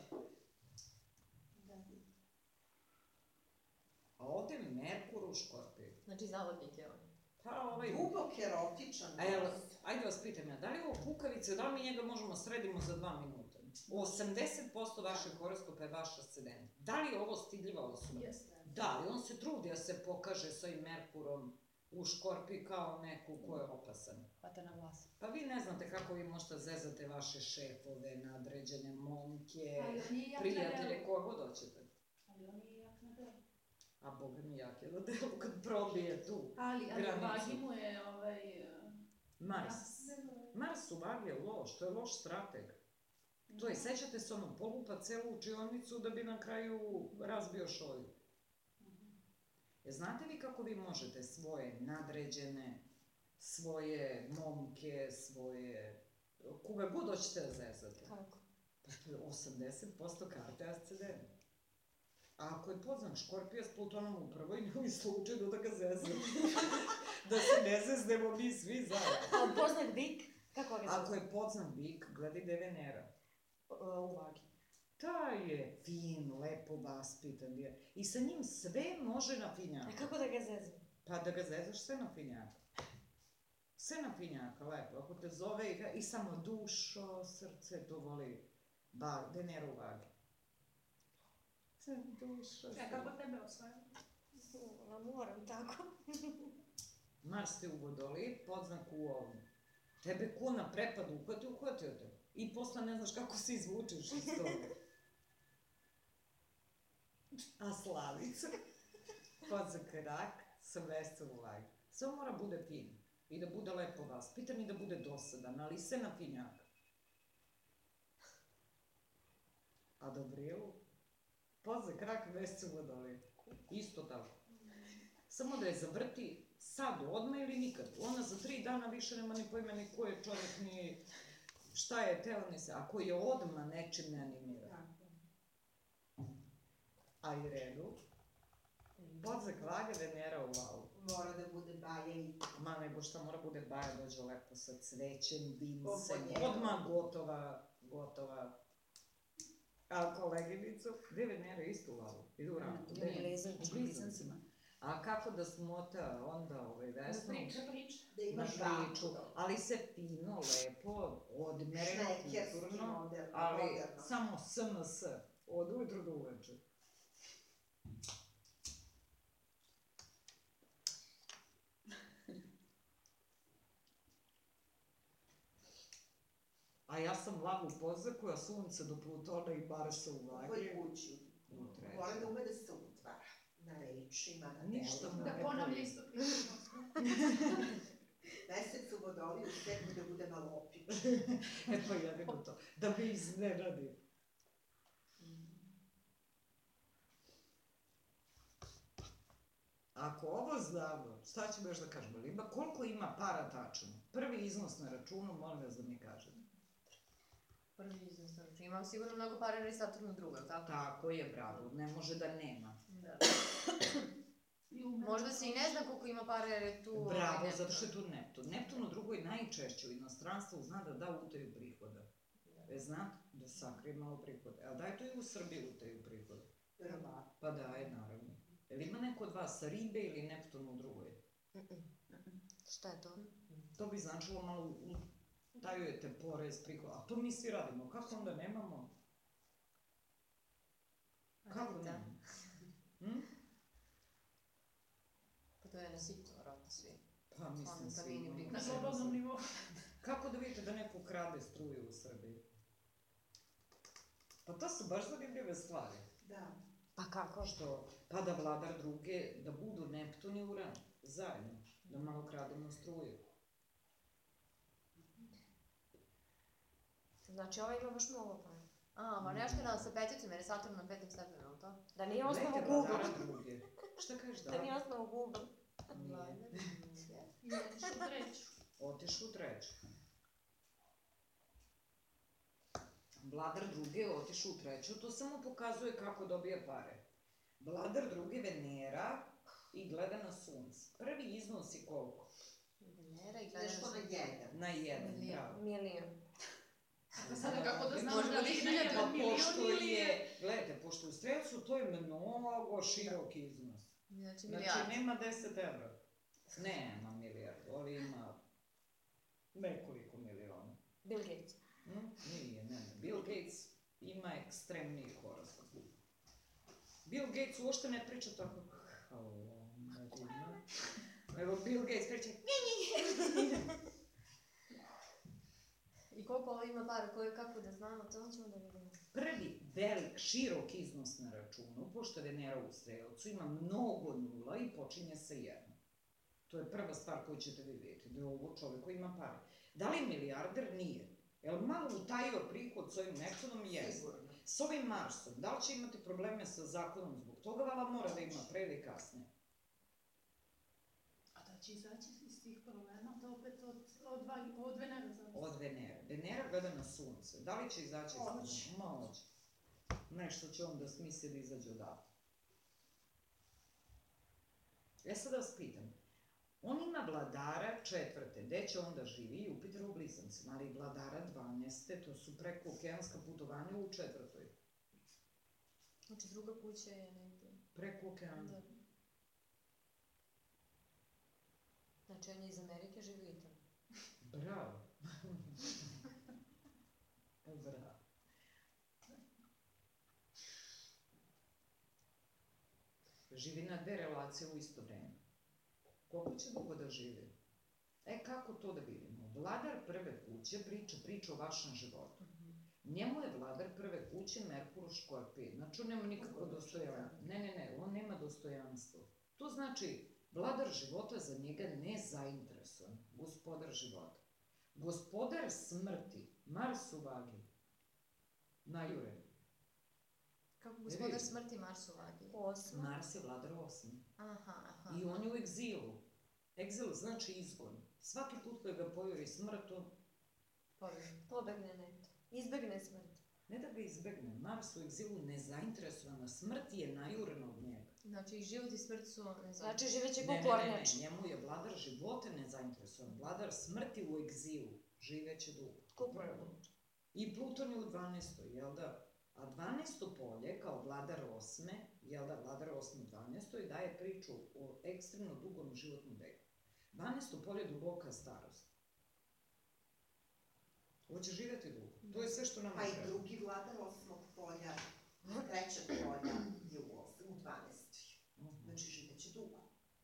Speaker 1: A ovde je Merkur u Škorpiju.
Speaker 4: Znači, zavodnik je on.
Speaker 1: Pa ovaj...
Speaker 3: Dubok erotičan.
Speaker 1: A evo, ajde vas pitam ja, da li je ovo kukavice, da li mi njega možemo sredimo za dva minuta? osamdeset posto vašeg horoskopa je vaš ascendent. Da li je ovo stidljiva osoba?
Speaker 2: Jeste.
Speaker 1: Da, ali on se trudi da se pokaže sa ovim Merkurom u Škorpiji kao neku ko je opasan.
Speaker 7: Hvata na vlas.
Speaker 1: Pa vi ne znate kako vi možete zezate vaše šefove, nadređene momke,
Speaker 2: Ali on je jak na
Speaker 1: prijatelje,
Speaker 2: delu.
Speaker 1: koga god hoćete.
Speaker 2: Ali on je jak na delu.
Speaker 1: A boga mi jak je na delu kad probije tu
Speaker 2: Ali, ali
Speaker 1: granicu.
Speaker 2: vagi mu je ovaj... eh,
Speaker 1: Mars.
Speaker 2: jak-
Speaker 1: Mars u vagi je loš, to je loš strateg. To je, sećate se ono, polupa celu učionicu da bi na kraju razbio šolju. E, znate vi kako vi možete svoje nadređene, svoje momke, svoje... koga god hoćete da zezate?
Speaker 4: Kako?
Speaker 1: Pa to je osamdeset posto karte ascendent. A ako je podznak Škorpija s Plutonom upravo i njoj slučajno da ga zezate. Da se ne zeznemo mi svi zajedno.
Speaker 4: A poznak bik? Kako ga
Speaker 1: Ako
Speaker 4: zove?
Speaker 1: je podznak bik, gledaj gde je Venera.
Speaker 4: U vagi.
Speaker 1: Taj je fin, lepo vaspitan je. I sa njim sve može na
Speaker 4: A
Speaker 1: finjaka.
Speaker 4: kako da ga zezam?
Speaker 1: Pa da ga zezaš sve na finjaka. Sve na finjaka, lepo. Ako te zove i, ga- i samo dušo, srce, to voli ba, Venera u vagi. Sve dušo,
Speaker 2: Ja, kako tebe osvaja?
Speaker 4: Ma moram tako.
Speaker 1: Mars te u Vodoli, podznak u ovom. Tebe ko na prepadu uhvati, uhvatio te. I posle ne znaš kako se izvučeš iz toga. A Slavica, podznak rak, sa vesel u vagi. Sve mora bude fin. I da bude lepo vaspitan i da bude dosadan, ali sve na finjaka. A Dobrilu, podznak rak, vesel u Vodoli. Isto tako. Samo da je zavrti sad, odmah ili nikad. Ona za tri dana više nema ni pojma ni ko je čovjek, ni šta je teo, ni se. Ako je odmah nečim ne animira. A i redu, podznak vaga, Venera u valu.
Speaker 3: Mora da bude baja i...
Speaker 1: Ma nego šta mora bude baja, dođe lepo sa cvećem, vincem,
Speaker 3: Bombonjera.
Speaker 1: odmah gotova, gotova. A koleginicu, gde Venera isto u valu? Idu u raku.
Speaker 4: U blizancima.
Speaker 1: U blizancima. A kako da smota onda ovaj
Speaker 2: Da
Speaker 1: Vesnu?
Speaker 2: priča, priča.
Speaker 3: Da
Speaker 1: Na
Speaker 3: imaš
Speaker 1: priču,
Speaker 3: vaku.
Speaker 1: ali se fino, lepo, odmereno,
Speaker 3: Šnekerski,
Speaker 1: kulturno,
Speaker 3: moderno,
Speaker 1: ali
Speaker 3: moderno.
Speaker 1: samo S M S, od ujutru do uveče. A ja sam lav u Pozaku, a sunce do Plutona i Marsa u
Speaker 3: U
Speaker 1: vagi.
Speaker 3: kojoj kući?
Speaker 1: U trećoj.
Speaker 3: Mora da ume da se utvara. Na rečima, na
Speaker 1: Ništa
Speaker 3: delu.
Speaker 1: mu
Speaker 2: Da
Speaker 1: ne
Speaker 2: ponavlja
Speaker 1: fali.
Speaker 2: isto priču.
Speaker 3: Mesec u Vodoli u sedmi da bude malo opič.
Speaker 1: E pa jedino to, da me iznenadi. Ako ovo znamo, šta ćemo još da kažemo? Ali ima, koliko ima para tačno? Prvi iznos na računu, molim vas da mi kažete.
Speaker 6: Prvi iznos na račun. Imam sigurno mnogo para jer je Saturn u drugoj, tako?
Speaker 1: Tako je, bravo, ne može da nema.
Speaker 6: Da.
Speaker 2: I ume-
Speaker 6: Možda se i ne zna koliko ima para jer je tu... ovaj,
Speaker 1: Bravo,
Speaker 6: Neptun.
Speaker 1: zato što je tu Neptun. Neptun u drugoj najčešće u inostranstvu zna da da utaju prihoda. E, znate, da sakrije malo prihoda. A daj to i u Srbiji utaju prihoda.
Speaker 3: Verovatno.
Speaker 1: Pa daje, naravno. Jel ima neko od vas ribe ili Neptun u drugoj?
Speaker 4: Šta je to?
Speaker 1: To bi značilo malo utajujete porez, prihod. A to mi svi radimo. Kako onda nemamo? Kako
Speaker 6: Da.
Speaker 1: nemamo? Hm?
Speaker 6: Pa to je na sitno, vjerojatno svi.
Speaker 1: Pa mislim
Speaker 6: Onda
Speaker 1: svi
Speaker 6: vini
Speaker 1: imamo.
Speaker 6: briga.
Speaker 2: Na globalnom nivou.
Speaker 1: Kako da vidite da neko krade struju u Srbiji? Pa to su baš zanimljive stvari.
Speaker 3: Da.
Speaker 4: Pa kako?
Speaker 1: Što, pa da vladar druge, da budu Neptun i Uran zajedno, da malo krademo struju.
Speaker 4: Znači, ovaj ima baš mnogo para.
Speaker 6: A, ma nešto je na sa peticom, jer je Saturn na petom stepenu, ali to?
Speaker 4: Da nije osnovu
Speaker 1: Gledajte
Speaker 4: Google.
Speaker 1: vladara druge. Šta kažeš da?
Speaker 4: Da nije osnovu Google.
Speaker 1: Nije.
Speaker 6: Vladar druge.
Speaker 2: I otišao u treću.
Speaker 1: Otišu u treću. Vladar druge otišu u treću, to samo pokazuje kako dobija pare. Vladar druge Venera i gleda na sunce. Prvi iznosi koliko?
Speaker 6: Venera i
Speaker 3: Nešto na
Speaker 6: gledam
Speaker 3: jedan.
Speaker 1: Na jedan,
Speaker 6: Milion.
Speaker 1: bravo.
Speaker 4: Milion.
Speaker 2: A sada kako da znam
Speaker 6: Može
Speaker 2: da
Speaker 6: biti
Speaker 2: li
Speaker 6: hiljadu.
Speaker 2: je
Speaker 1: Pa
Speaker 2: milion
Speaker 1: pošto
Speaker 2: ili je...
Speaker 1: je, gledajte, pošto u strelcu to je mnogo širok iznos.
Speaker 6: Znači
Speaker 1: Znači,
Speaker 6: milijard.
Speaker 1: nema deset evra. Nema milijardu, ali ima nekoliko miliona.
Speaker 4: Bill Gates.
Speaker 1: Hm? Nije, ne, ne. Bill Gates ima ekstremniji horoskop. Bill Gates uopšte ne priča tako. Halo, Marina. Evo Bill Gates priča.
Speaker 6: I koliko ovo ima para, koje, kako da znamo, to ćemo da vidimo.
Speaker 1: Prvi velik, širok iznos na računu, pošto je Venera u strelcu, ima mnogo nula i počinje sa jednom. To je prva stvar koju ćete vi vidjeti, da je ovo čovjek koji ima pare. Da li je milijarder? Nije. Jel malo utajio prihod s ovim Neptunom? Jeste.
Speaker 3: Sigurno.
Speaker 1: S ovim Marsom, da li će imati probleme sa zakonom zbog toga, vala mora da ima pre ili kasnije.
Speaker 2: A da će izaći iz tih problema, to opet od, od, vagi- od Venera zavisi.
Speaker 1: Od Venere. Venera gleda na sunce. Da li će izaći iz
Speaker 3: Hoće.
Speaker 1: toga? Ma hoće. Nešto će on da smisli da izađe odatle. Ja sad da vas pitam. On ima vladara četvrte, gde će onda živi? Jupiter u Blizancima, ali i vladara dvanaeste, to su preko okeanska putovanja u četvrtoj.
Speaker 6: Znači druga kuća je negdje.
Speaker 1: Preko okeana.
Speaker 6: Da. Znači on je iz Amerike, živi u Italiji.
Speaker 1: Bravo. Bravo. Živi na dve relacije u isto vreme. Koliko će dugo da živi? E, kako to da vidimo? Vladar prve kuće priča priča o vašem životu. Njemu je vladar prve kuće Merkur u Škorpiji. Znači, on nema nikakvo dostojanstvo. Ne, ne, ne, on nema dostojanstvo. To znači, vladar života za njega nezainteresovan. Gospodar života. Gospodar smrti, Mars u vagi. Najuren.
Speaker 6: Kako
Speaker 1: Ne
Speaker 6: gospodar
Speaker 1: vidim.
Speaker 6: smrti Mars u vagi?
Speaker 4: Osma.
Speaker 1: Mars je vladar osmi.
Speaker 6: Aha, aha.
Speaker 1: I on je u egzilu. Egzil znači izgon. Svaki put kad ga pojuri smrt, on
Speaker 6: Pobjegnu.
Speaker 4: Pobegne net. Izbegne smrt.
Speaker 1: ne da ga izbegne. Mars u egzilu nezainteresovana. Smrt je najurena od njega.
Speaker 6: Znači i život i smrt su nezavisni.
Speaker 4: Znači živeće
Speaker 1: Ne,
Speaker 4: ko
Speaker 1: ne, ne, ne,
Speaker 4: kornjač.
Speaker 1: njemu je vladar života nezainteresovan. Vladar smrti u egzilu. Živeće dugo.
Speaker 4: Ko kornjač.
Speaker 1: I Pluton je u dvanaestoj, jel da? A dvanaesto polje, kao vladar osme, jel da, vladar osme u dvanaestoj, daje priču o ekstremno dugom životnom veku. dvanaesto polje je duboka starost. Hoće živjeti dugo. To je sve što nam
Speaker 3: Pa i
Speaker 1: treba.
Speaker 3: drugi vladar osmog polja, trećeg polja je u osam, u dvanaestoj.
Speaker 1: Mhm.
Speaker 3: Znači živeće dugo.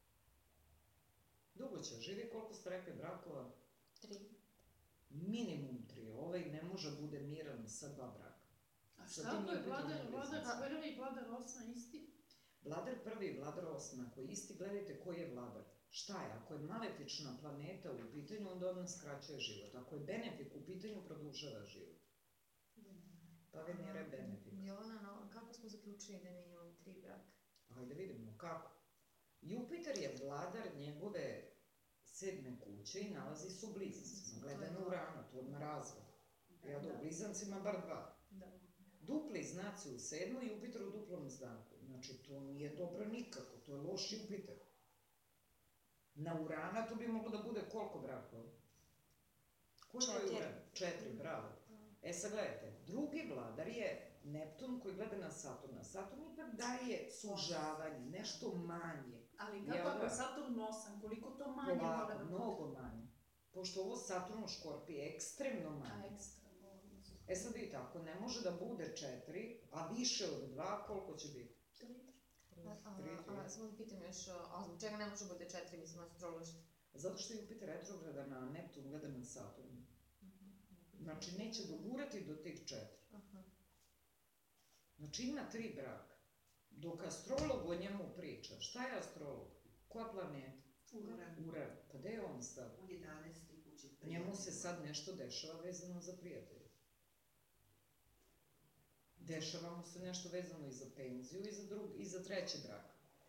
Speaker 1: Dugo će. Živi koliko ste rekli brakova?
Speaker 4: Tri.
Speaker 1: Minimum tri. Ovaj ne može bude miran sa dva braka.
Speaker 2: A
Speaker 1: Sa
Speaker 2: šta
Speaker 1: tim
Speaker 2: ako je
Speaker 1: Jupitom
Speaker 2: vladar,
Speaker 1: u
Speaker 2: vladar
Speaker 1: Blizancu.
Speaker 2: prvi i vladar osma isti?
Speaker 1: Vladar prvi i vladar osma, ako je isti, gledajte koji je vladar. Šta je? Ako je malefična planeta u pitanju, onda odmah skraćuje život. Ako je benefik u pitanju, produžava život. Pa Venera je benefik.
Speaker 6: Jovana, no, kako smo zaključili da mi imamo tri braka?
Speaker 1: Hajde vidimo kako. Jupiter je vladar njegove sedme kuće i nalazi se u Blizancima. Gleda na Uranu, to odmah razvoj. Ja da u Blizancima bar dva.
Speaker 6: Da.
Speaker 1: Dupli znaci u sedmoj, Jupiter u duplom znaku. Znači, to nije dobro nikako, to je loš Jupiter. Na Urana to bi moglo da bude koliko brakova? Koji je
Speaker 4: Četiri.
Speaker 1: Uran? Četiri, bravo. E sad gledajte, drugi vladar je Neptun koji gleda na Saturna. Saturn ipak daje sužavanje, nešto manje.
Speaker 2: Ali
Speaker 1: Jel
Speaker 2: kako ako
Speaker 1: da?
Speaker 2: je Saturn osam, koliko to manje mora
Speaker 1: Polako,
Speaker 2: da bude?
Speaker 1: mnogo manje. Pošto ovo Saturn u Škorpiji je ekstremno
Speaker 2: A
Speaker 1: manje.
Speaker 2: ekstremno u odnosu.
Speaker 1: E sad vidite, ako ne može da bude četiri, a više od dva, koliko će biti?
Speaker 2: Tri.
Speaker 6: A, a,
Speaker 1: Tri, tri.
Speaker 6: a, samo da pitam još, a zbog čega ne može bude četiri, mislim, astrološki?
Speaker 1: Zato što je Jupiter retrograda na Neptun gleda na Saturn. Znači, neće dogurati do tih četiri.
Speaker 6: Aha.
Speaker 1: Znači, ima tri braka. Dok astrolog o njemu priča, šta je astrolog? Koja planeta?
Speaker 3: Uran
Speaker 1: Uran. Pa gde je on sad?
Speaker 3: u jedanaestoj kući.
Speaker 1: Njemu se sad nešto dešava vezano za prijatelje. Dešava mu se nešto vezano i za penziju i za, drug, i za treći brak.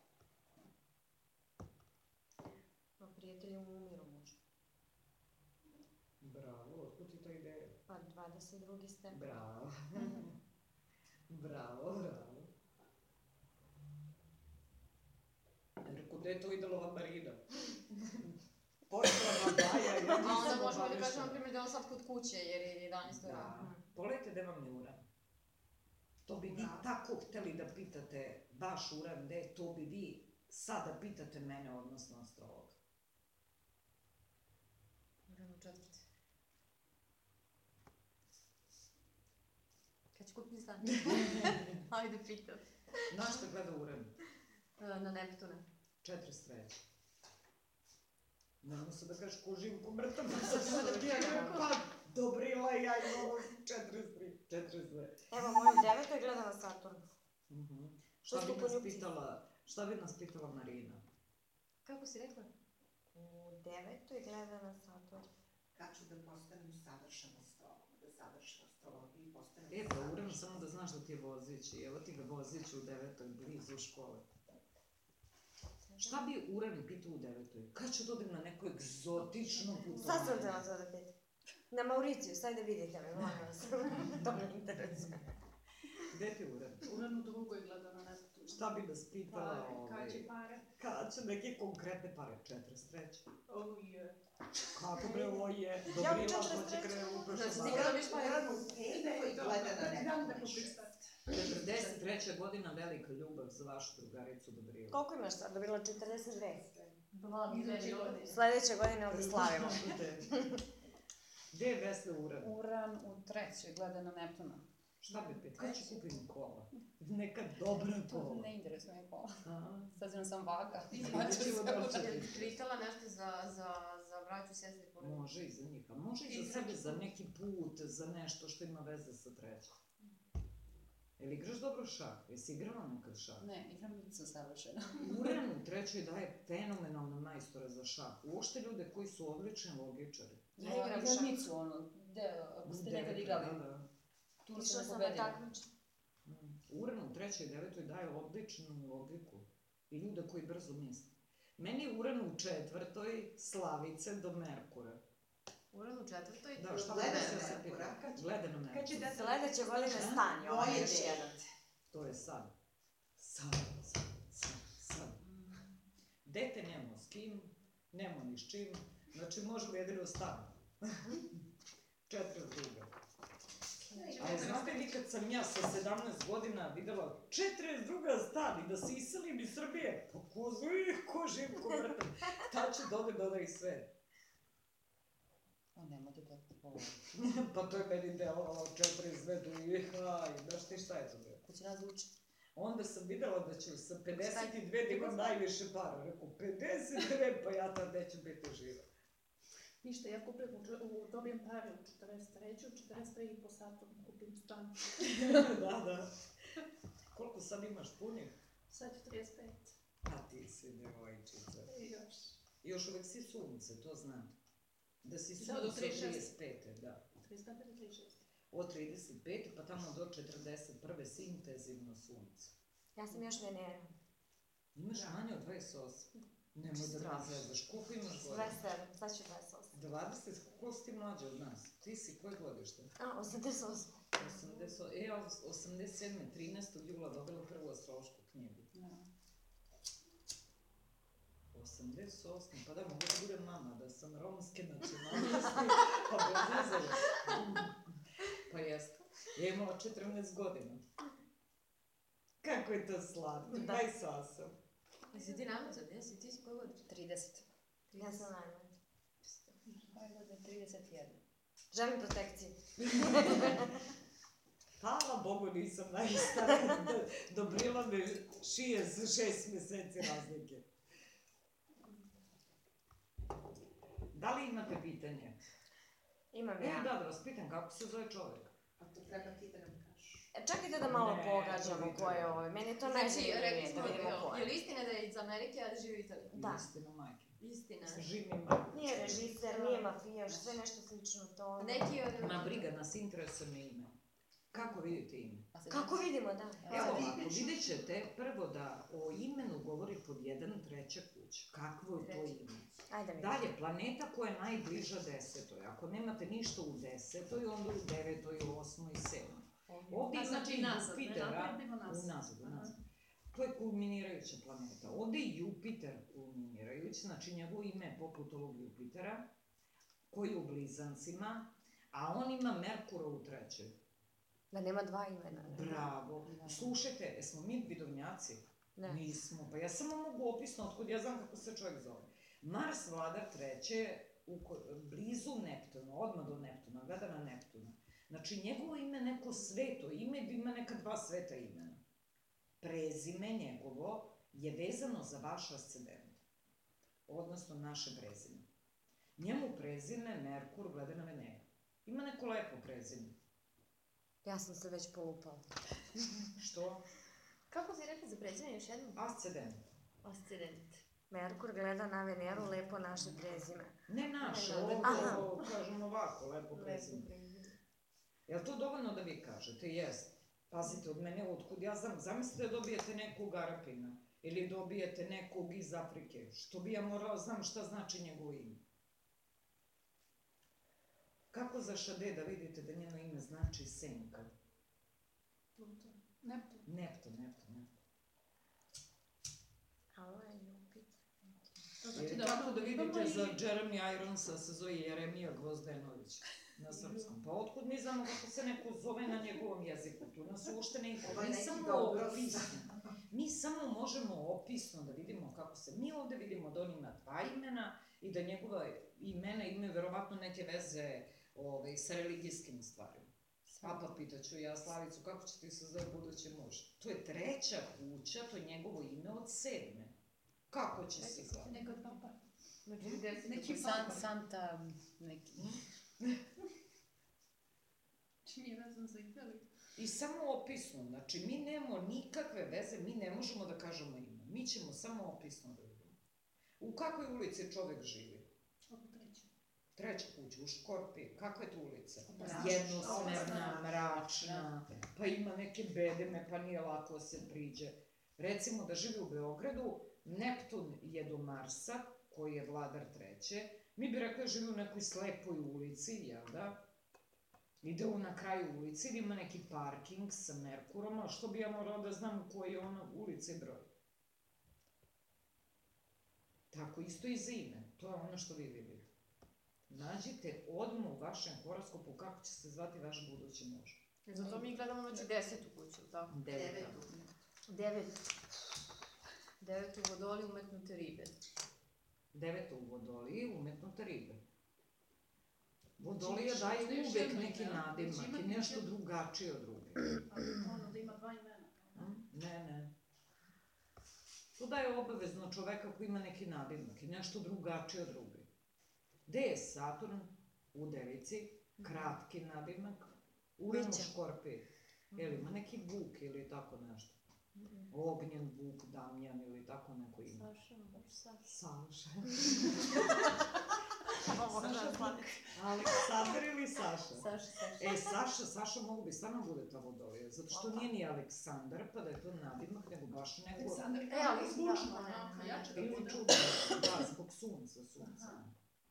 Speaker 4: Ma prijatelji mu umiru možda.
Speaker 1: Bravo, otkud ti ta ideja?
Speaker 4: Pa dvadeset drugi stepen.
Speaker 1: Bravo. Bravo, bravo. Rekao, gde je to idolova Marina? Poštovana Baja, ja
Speaker 6: A
Speaker 1: nisam
Speaker 6: onda možemo da kažemo, na
Speaker 1: obaveštena.
Speaker 6: primjer, da je on sad kod kuće, jer je jedanaest ujutro.
Speaker 1: Da. Pogledajte gde vam je uran. To bi vi tako hteli da pitate baš uran gde, to bi vi sada pitate mene, odnosno astrologa.
Speaker 6: Uran u četvrti. Kad ću kupiti stan? Ajde, pitam.
Speaker 1: Znaš šta gleda uran?
Speaker 6: Na Neptune.
Speaker 1: četrdeset treće. Nemoj se da kažeš ko živ, ko mrtav, sad ću da ti ja kažem, pa Dobrila, ja imamo četrdeset tri, četrdeset dve.
Speaker 4: Evo, moju devetoj gleda na Saturn.
Speaker 1: Mhm.
Speaker 4: Što
Speaker 1: Šta
Speaker 4: su
Speaker 1: bi nas
Speaker 4: konjukcije?
Speaker 1: pitala, šta bi nas pitala Marina?
Speaker 6: Kako si rekla?
Speaker 4: U devetoj gleda na Saturn.
Speaker 3: Kad ću da postanem savršen astrolog, da završim astrologiju i postanem
Speaker 1: E, pa
Speaker 3: savršen.
Speaker 1: uran, samo da znaš da ti je vozić i evo ti ga vozić u devetoj, blizu škole. Šta bi uran pitao u devetoj? Kad ću da odem na neko egzotično putovanje?
Speaker 4: Sad sam htjela to da pitam. Na Mauriciju, sad da vidite me, molim vas. To me interesuje.
Speaker 1: Gde ti uran?
Speaker 5: Uran u drugoj gleda na Neptun.
Speaker 1: Šta bi nas pitala?
Speaker 5: Pare,
Speaker 1: ovaj,
Speaker 5: kad će pare?
Speaker 1: Kad će neke konkretne pare? četrdeset treće.
Speaker 5: Oh, je.
Speaker 1: Kako bre, ovo je?
Speaker 4: Ja bi
Speaker 1: Dobrila,
Speaker 4: četrdeset
Speaker 1: hoće
Speaker 4: treće.
Speaker 1: krenu upeša
Speaker 6: Znači,
Speaker 1: malo.
Speaker 6: ti kada biš pare?
Speaker 3: Uran u petoj gleda na
Speaker 5: Neki dan da
Speaker 3: Neptun.
Speaker 5: kupiš start.
Speaker 1: četrdeset treća godina, velika ljubav za vašu drugaricu Dobrila.
Speaker 4: Koliko imaš sad? Dobila četrdeset dve.
Speaker 6: Blagi
Speaker 5: Iduće godine.
Speaker 4: Sledeće godine ovdje slavimo.
Speaker 1: Gde je Vesna Uran?
Speaker 7: Uran u trećoj gleda na Neptuna.
Speaker 1: Šta bi pet? Kada ću kupim kola? Neka dobra kola.
Speaker 7: Ne interesuje me kola.
Speaker 1: Aha.
Speaker 7: S obzirom sam vaga.
Speaker 1: Vidjet ćemo da li će
Speaker 6: Jel
Speaker 1: biti.
Speaker 6: pitala nešto za, za, za braću, sestri, porodicu?
Speaker 1: Može i za njih, a može i za sebe, za neki put, za nešto što ima veze sa trećom. Jel igraš dobro šah? Jesi igrala nekad šah?
Speaker 7: Ne, igram nisam savršena.
Speaker 1: Uran u trećoj daje fenomenalne majstore za šah. Uopšte ljude koji su odlični logičari.
Speaker 4: Ja igram šah.
Speaker 7: Nicu, ono, de, ako ste nekad
Speaker 1: Deveta,
Speaker 7: igrali,
Speaker 1: da, da.
Speaker 7: tu
Speaker 4: Išla
Speaker 7: sam
Speaker 4: sam na
Speaker 7: pobedila.
Speaker 4: takmiče.
Speaker 1: Mm. Uran u trećoj i devetoj daje odličnu logiku i ljude koji brzo misle. Meni je Uran u četvrtoj Slavice do Merkura.
Speaker 6: Uran u četvrtoj?
Speaker 1: Da, šta
Speaker 3: Gleda
Speaker 1: gleda
Speaker 3: na
Speaker 1: se
Speaker 3: Merkura,
Speaker 1: pita?
Speaker 3: kad će-
Speaker 1: Gleda na Merkura.
Speaker 5: Kad će dete?
Speaker 4: Sledeće godine stan je ovo
Speaker 3: Moje
Speaker 4: još
Speaker 3: dete.
Speaker 4: jedan.
Speaker 1: To je sad. Sad, sad, sad, sad. Dete nemo s kim, nemo ni s čim, znači možemo jedino stan. četrdeset druga. Ali znate li kad sam ja sa sedamnaest godina videla četrdeset druga stan i da se iselim iz Srbije, pa ko zna ih, ko živ, ko mrtav, ta će dode dodaj sve.
Speaker 7: O, nemojte to poloviti.
Speaker 1: Pa to je meni delovalo četrdeset dve do ih, aj, znaš ti šta je to bilo?
Speaker 7: Ko će nas uči?
Speaker 1: Onda sam videla da ću sa pedeset dve da imam najviše para. Rekao, pedeset dve, pa ja tad neću biti živa.
Speaker 5: Ništa, ja kupim, u, u, dobijem pare u četrdeset trećoj, u četrdeset tri i po satu kupim stan.
Speaker 1: Da, da. Koliko sad imaš punih?
Speaker 5: Sad ću trideset pet.
Speaker 1: A ti si devojčica.
Speaker 5: I još.
Speaker 1: Još uvek si sunce, to znam. Da si
Speaker 5: Da, do
Speaker 1: sunce od
Speaker 5: trideset šeste.
Speaker 1: trideset pete, da.
Speaker 5: trideset pet do trideset šest.
Speaker 1: Od trideset pete pa tamo do četrdeset prve si intenzivno sunce.
Speaker 4: Ja sam još Venera.
Speaker 1: Imaš manje od dvadeset osam. Nemoj da me
Speaker 4: Strašno.
Speaker 1: zezaš. Koliko imaš godina?
Speaker 4: dvadeset sedam, sad ću dvadeset osam.
Speaker 1: dvadeset, koliko si ti mlađa od nas? Ti si koje godište?
Speaker 4: A, osamdeset osam.
Speaker 1: osamdeset, e, ja osamdeset sedme. trinaestog jula dobila prvu astrološku knjigu. osamdeset osme. Pa da, mogu da budem mama, da sam romske nacionalnosti, pa bez veze. Pa jeste. Ja imala četrnaest godina. Kako je to slatko,
Speaker 4: Da.
Speaker 1: dvadeset osam.
Speaker 6: Jesi ti namazan, jesi? Ti si koje godište?
Speaker 7: trideset.
Speaker 4: Ja sam najmanja.
Speaker 7: Ajde da trideset jedan.
Speaker 4: Želim protekciju.
Speaker 1: Hvala Bogu nisam najstarija. Dobrila me šije za šest meseci razlike. Da li imate pitanje?
Speaker 4: Imam
Speaker 1: E,
Speaker 4: ja.
Speaker 1: da, da vas pitam, kako se zove čovjek?
Speaker 3: A to treba ti da nam kažeš.
Speaker 4: E, Čekajte da malo
Speaker 1: Ne,
Speaker 4: pogađamo
Speaker 1: to bi
Speaker 4: ko je
Speaker 1: trebalo.
Speaker 4: ovo. Meni je to
Speaker 6: Znači,
Speaker 4: najzanimljivije
Speaker 6: rekli
Speaker 4: da
Speaker 6: smo,
Speaker 4: vidimo ko
Speaker 6: je
Speaker 4: je.
Speaker 6: li istina da je iz Amerike, a živi u Italiji?
Speaker 4: Da.
Speaker 1: Istina, majke.
Speaker 6: Istina.
Speaker 1: Živi majke.
Speaker 4: Nije režiser, nije mafijaš, sve nešto slično to.
Speaker 6: Neki od...
Speaker 1: Ma briga, nas interesuje me ime. Kako vidite ime?
Speaker 4: Kako vidimo, da.
Speaker 1: Evo
Speaker 3: Sad
Speaker 1: ovako,
Speaker 3: vidiš.
Speaker 1: vidjet ćete prvo da o imenu govori pod jedan treća kuća. Kakvo je to ime?
Speaker 4: Ajde vidimo.
Speaker 1: Dalje, planeta koja je najbliža desetoj. Ako nemate ništa u desetoj, onda u devetoj, osmoj, sedmoj. Ovdje
Speaker 5: A znači
Speaker 1: imate
Speaker 5: nazad, ne
Speaker 1: Jupitera,
Speaker 5: napred, nego nazad.
Speaker 1: unazad,
Speaker 5: Aha.
Speaker 1: unazad. To je kulminirajuća planeta. Ovdje je Jupiter kulminirajući, znači njegovo ime je poput ovog Jupitera, koji je u blizancima, a on ima Merkura u trećoj.
Speaker 4: Da nema dva imena. ne?
Speaker 1: Bravo. Slušajte, jesmo mi vidovnjaci?
Speaker 4: Ne.
Speaker 1: Nismo. Pa ja samo mogu opisno, otkud ja znam kako se čovjek zove. Mars vladar treće, u ko- blizu Neptuna, odmah do Neptuna, gleda na Neptuna. Znači, njegovo ime neko sveto ime, ima neka dva sveta imena. Prezime njegovo je vezano za vaš ascendent, odnosno naše prezime. Njemu prezime Merkur gleda na Veneru. Ima neko lepo prezime.
Speaker 4: Ja sam se već polupala.
Speaker 1: Što?
Speaker 6: Kako si rekli za prezime još jednom?
Speaker 1: Ascendent.
Speaker 6: Ascendent.
Speaker 4: Merkur gleda na Veneru, lepo naše prezime.
Speaker 1: Ne naše,
Speaker 6: Ne,
Speaker 1: ovo,
Speaker 4: Aha.
Speaker 1: ovo, kažem ovako, lepo prezime. Jel to dovoljno da vi kažete? Jest. Pazite, od mene, otkud ja znam, zamislite da dobijete nekog Arapina ili dobijete nekog iz Afrike, što bi ja morala znam šta znači njegovo ime. Kako za Šade da vidite da njeno ime znači senka?
Speaker 5: Pluton. Neptun.
Speaker 1: Neptun, Neptun, Neptun.
Speaker 4: A ovo je Jupiter.
Speaker 5: To znači
Speaker 1: Ili
Speaker 5: da
Speaker 1: kako
Speaker 5: ono
Speaker 1: da
Speaker 5: imamo
Speaker 1: vidite
Speaker 5: i-
Speaker 1: za Jeremy Ironsa se zove Jeremija Gvozdenović na srpskom. Pa otkud mi znamo kako se neko zove na njegovom jeziku? Tu nas uopšte ne
Speaker 3: Ovo je
Speaker 1: mi
Speaker 3: neki
Speaker 1: samo
Speaker 3: Douglas.
Speaker 1: opisno. Mi samo možemo opisno da vidimo kako se... Mi ovde vidimo da on ima dva imena i da njegova imena imaju verovatno neke veze ovaj, sa religijskim stvarima. Papa pitaću ja Slavicu, kako će ti se zove budući muž? To je treća kuća, to je njegovo ime od sedme. Kako će se zvati?
Speaker 5: Neko od papa.
Speaker 6: Znači, gde si
Speaker 5: Neki
Speaker 6: to
Speaker 7: San,
Speaker 5: papa.
Speaker 7: Santa neki.
Speaker 5: Čim je vezan za Italiju.
Speaker 1: I samo opisno, znači mi nemamo nikakve veze, mi ne možemo da kažemo ime. Mi ćemo samo opisno da vidimo. U kakvoj ulici čovek živi?
Speaker 5: Oko treće.
Speaker 1: Treća kuća, u Škorpiji. Kakva je to ulica?
Speaker 3: Mračna.
Speaker 1: Jednosmerna, mračna, pa ima neke bedeme, pa nije lako da se priđe. Recimo da živi u Beogradu, Neptun je do Marsa, koji je vladar treće. Mi bi rekli da živi u nekoj slepoj ulici, jel da? Ide u na kraju ulici, ili ima neki parking sa Merkurom, a što bi ja morala da znam koji je ona ulica i broj? Tako, isto i za ime. To je ono što vi vidite. Nađite odmah u vašem horoskopu kako će se zvati vaš budući muž.
Speaker 6: Zato mi gledamo znači desetu kuću, tako?
Speaker 1: Deveta.
Speaker 6: Devet. Devet u vodoli umetnute ribe.
Speaker 1: Deveta u Vodoliji, umetnuta ribe. Vodolija
Speaker 5: Znači,
Speaker 1: daje
Speaker 5: još
Speaker 1: uvek
Speaker 5: jedno
Speaker 1: neki
Speaker 5: ime, a?
Speaker 1: nadimak
Speaker 5: Znači,
Speaker 1: i
Speaker 5: ima
Speaker 1: nešto
Speaker 5: neki-
Speaker 1: drugačije od drugih.
Speaker 5: Ali ono da ima dva imena.
Speaker 1: Ne, ne. To daje obavezno čoveka koji ima neki nadimak i nešto drugačije od drugih. Gde je Saturn? U Devici, kratki nadimak. Uran u
Speaker 4: Biće.
Speaker 1: Škorpiji. Jel ima neki Vuk ili tako nešto? Ognjen Vuk, Damjan ili tako neko ime.
Speaker 6: Saša, baš Saša.
Speaker 1: Saša.
Speaker 6: Ovo
Speaker 1: Saša,
Speaker 6: da,
Speaker 1: Aleksandar ili Saša?
Speaker 6: Saša, Saša.
Speaker 1: E, Saša, Saša mogu bi stvarno bude ta Vodolija, zato što nije ni Aleksandar, pa da je to nadimak, nego baš neko...
Speaker 5: Aleksandar
Speaker 6: E, ali
Speaker 5: kao zvučno,
Speaker 6: da,
Speaker 5: onako,
Speaker 6: ne,
Speaker 5: jače da
Speaker 1: Ili
Speaker 5: bude.
Speaker 1: čudno, da, zbog sunca, sunca.
Speaker 5: Aha.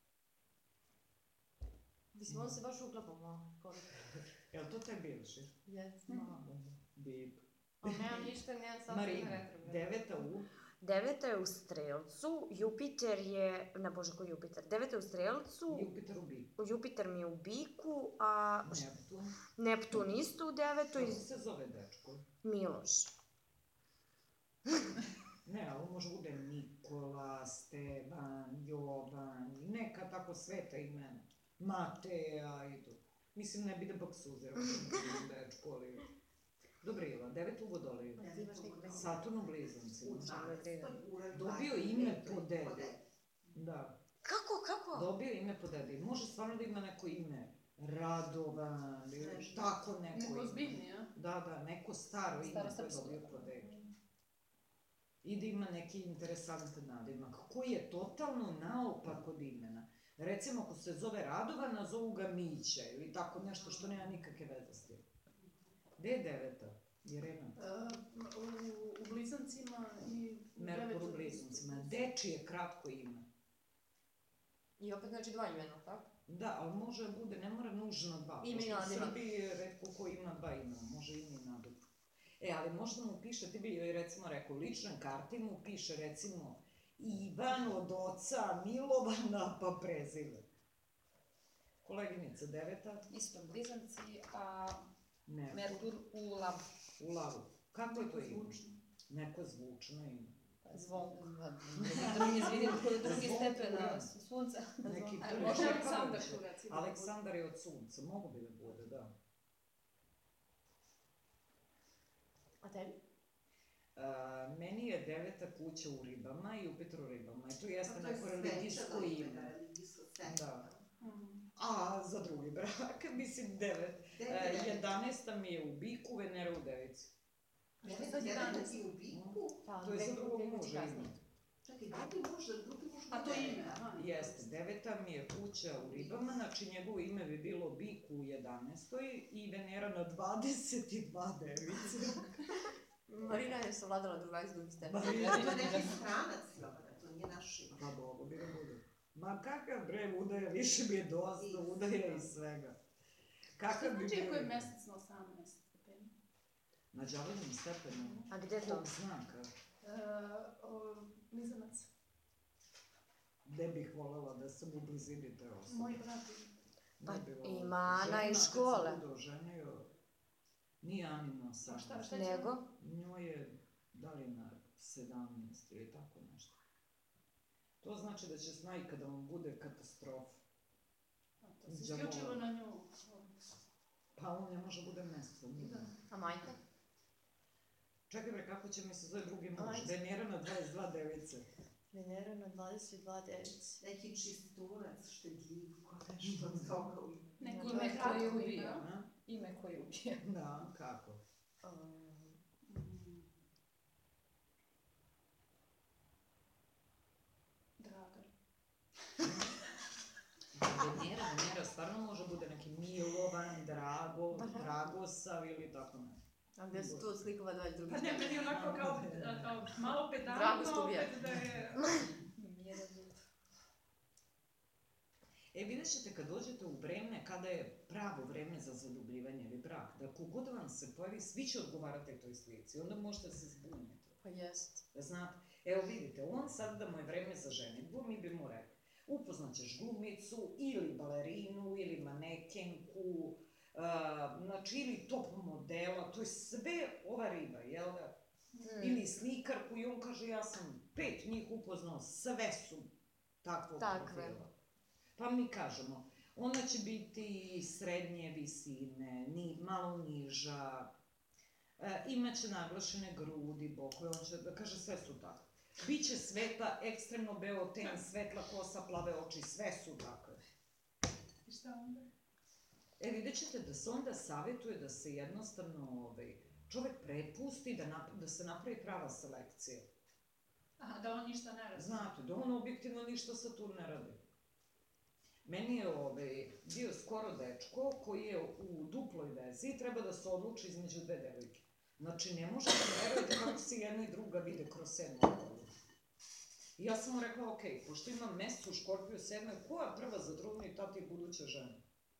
Speaker 6: Mislim, on se baš uklapa malo. koliko.
Speaker 1: Jel to taj bivši?
Speaker 6: Jes,
Speaker 5: Mhm.
Speaker 6: malo.
Speaker 1: Bib.
Speaker 6: Ali nemam ništa, nemam sad
Speaker 1: Marina,
Speaker 6: retrograd.
Speaker 1: deveta u...
Speaker 4: Deveta je u Strelcu, Jupiter je, na bože koji Jupiter, deveta je u Strelcu,
Speaker 1: Jupiter u Bibu.
Speaker 4: Jupiter mi je u Biku, a
Speaker 1: Neptun.
Speaker 4: Neptun isto u devetoj,
Speaker 1: Kako se zove dečko?
Speaker 4: Miloš.
Speaker 1: Ne, ovo može bude Nikola, Stevan, Jovan, neka tako sveta imena. Mateja i to. Mislim, ne bi da baksuziram dečko, ali... Dobrila, devet u Vodoliju. Saturn u Blizancima. Dobio ime po dedi. Da.
Speaker 4: Kako, kako?
Speaker 1: Dobio ime po dedi. Može stvarno da ima neko ime. Radovan ili
Speaker 3: Nešto.
Speaker 1: tako neko
Speaker 5: Neko
Speaker 1: ime.
Speaker 5: ozbiljnije, a?
Speaker 1: Da, da, neko staro ime koje je
Speaker 5: Starosrpsko.
Speaker 1: dobio po dedi. I da ima neki interesantan nadimak, koji je totalno naopak od imena. Recimo, ako se zove Radovan, zovu ga Mića ili tako nešto što nema nikakve veze s tim. Gde je deveta? Irena.
Speaker 5: E, u, u blizancima i u
Speaker 1: Merkur u
Speaker 5: devetoj
Speaker 1: blizancima.
Speaker 5: listi.
Speaker 1: Dečije kratko ime.
Speaker 4: I opet znači dva imena, tako?
Speaker 1: Da, ali može da bude, ne mora nužno dva.
Speaker 4: Ime i
Speaker 1: Pošto u
Speaker 4: nadimak.
Speaker 1: Srbiji je retko ko ima dva imena, može ime i nadimak. E, ali možda mu piše, ti bi joj recimo rekao, u ličnoj karti mu piše recimo Ivan od oca Milovana pa prezime. Koleginica deveta,
Speaker 7: Isto blizanci, a
Speaker 1: Merkur,
Speaker 7: Merkur u lavu.
Speaker 1: u lavu. Kako je to ime?
Speaker 5: Zvučno.
Speaker 1: Neko zvučno ime.
Speaker 7: Zvon. Da mi izvini, drugi
Speaker 1: Zvon
Speaker 7: stepen
Speaker 1: Turan.
Speaker 7: sunca.
Speaker 1: Neki
Speaker 5: A
Speaker 1: prvi
Speaker 5: može
Speaker 1: šepar
Speaker 5: Aleksandar
Speaker 1: više.
Speaker 5: tu recimo.
Speaker 1: Aleksandar je od sunca, mogu bi da bude, da.
Speaker 4: A tebi?
Speaker 1: Uh, meni je deveta kuća u ribama i Jupiter u ribama. I to jeste
Speaker 3: Pa to je
Speaker 1: neko religijsko
Speaker 3: svečano
Speaker 1: ime.
Speaker 3: religijsko svečano.
Speaker 1: Da.
Speaker 5: Mhm.
Speaker 1: A za drugi brak, mislim devet.
Speaker 3: Gde je
Speaker 1: Uh,
Speaker 3: deveta?
Speaker 1: jedanaesta mi je u biku, Venera u devici.
Speaker 3: Deveta
Speaker 5: Sad jedanaest.
Speaker 3: i u biku.
Speaker 4: Pa,
Speaker 1: To je za
Speaker 4: dve-
Speaker 1: drugog
Speaker 4: dve kuće
Speaker 1: muža
Speaker 4: kasnije.
Speaker 1: ime.
Speaker 3: Čekaj, drugi može, drugi može
Speaker 5: A to ime, aha.
Speaker 1: Jeste, deveta mi je kuća u ribama, znači njegovo ime bi bilo bik u jedanaestoj i Venera na dvadeset i dva device.
Speaker 4: Marina je savladala drugačiji drugi stepen.
Speaker 1: Marina.
Speaker 3: To je neki stranac, Jovana, to nije naš ime.
Speaker 1: Pa dobro bi da bude. Ma kakav bre udaja, više mi je dosta udaja i svega. Kakav
Speaker 5: Šta
Speaker 1: bi
Speaker 5: znači ako je
Speaker 1: bio?
Speaker 5: mesec na osamnaest stepeni?
Speaker 1: Na đavoljnom stepenu.
Speaker 4: A gde to?
Speaker 1: Kog znaka?
Speaker 5: E, o, blizanac.
Speaker 1: Gde bih volela da sam u blizini te osobe?
Speaker 5: Moj brat.
Speaker 4: Pa
Speaker 1: Ne bi volela.
Speaker 4: ima Ana
Speaker 1: Žena,
Speaker 4: iz
Speaker 1: kad se
Speaker 4: škole.
Speaker 1: bude oženio, nije Anina
Speaker 5: A
Speaker 1: sad.
Speaker 5: šta, šta će?
Speaker 4: Nego?
Speaker 1: Njoj je, da li na sedamnaest ili tako nešto. To znači da će zna i kada vam bude katastrofa.
Speaker 5: A, to se isključivo na nju.
Speaker 1: Pa on ne može bude mesto.
Speaker 5: Da.
Speaker 4: A majka?
Speaker 1: Čekaj bre, kako će mi se zove drugi muž?
Speaker 4: Ajde.
Speaker 1: Venera na dvadeset dva device.
Speaker 4: Venera na dvadeset dva device.
Speaker 3: Neki čisturac, štedljivko, nešto od toga. u-
Speaker 5: Neko
Speaker 7: Ime
Speaker 5: ime
Speaker 7: koje
Speaker 5: kratko
Speaker 7: ubija.
Speaker 5: ime, a?
Speaker 1: A?
Speaker 7: Ime koje ubije.
Speaker 1: Da, kako?
Speaker 4: Um,
Speaker 5: Mm. Dragan.
Speaker 1: Venera, Venera stvarno može bude neki Milovan, Drago, Dragosav ili tako nešto.
Speaker 4: a gde se tu odslikava dvadeset drugi
Speaker 5: Pa ne,
Speaker 4: stepen?
Speaker 5: meni onako kao a, a, malo
Speaker 4: Drago
Speaker 5: pedantno,
Speaker 4: Stubija.
Speaker 5: opet da je...
Speaker 1: E, vidjet ćete kad dođete u vreme, kada je pravo vreme za zadubljivanje ili brak, da kogod vam se pojavi, svi će odgovarati toj slici, onda možete se zbuniti.
Speaker 4: Pa jest.
Speaker 1: Znate, evo vidite, on sad da mu je vreme za ženitbu, mi bi mu rekli, upoznaćeš glumicu ili balerinu ili manekenku, uh, znači ili top modela, to je sve ova riba, jel da?
Speaker 4: Mm.
Speaker 1: Ili slikarku i on kaže ja sam pet njih upoznao, sve su takvog
Speaker 4: Takve.
Speaker 1: profila. Pa mi kažemo, ona će biti srednje visine, ni, malo niža, e, imaće naglašene grudi, bokove, on će da kaže sve su takve. Biće svetla, ekstremno beo ten, svetla kosa, plave oči, sve su takve.
Speaker 5: I šta onda?
Speaker 1: E, vidjet ćete da se onda savjetuje da se jednostavno ovaj, čovek prepusti da, nap, da se napravi prava selekcija.
Speaker 5: Aha, da on ništa ne radi.
Speaker 1: Znate, da on objektivno ništa sa tu ne radi. Meni je ovaj, bio skoro dečko koji je u duploj vezi i treba da se odluči između dve devojke. Znači, ne možete da verujete kako se jedna i druga vide kroz sedmu godinu. I ja sam mu rekla, ok, pošto imam mesec u Škorpiju sedme, koja prva za trudnu i tati buduća žena?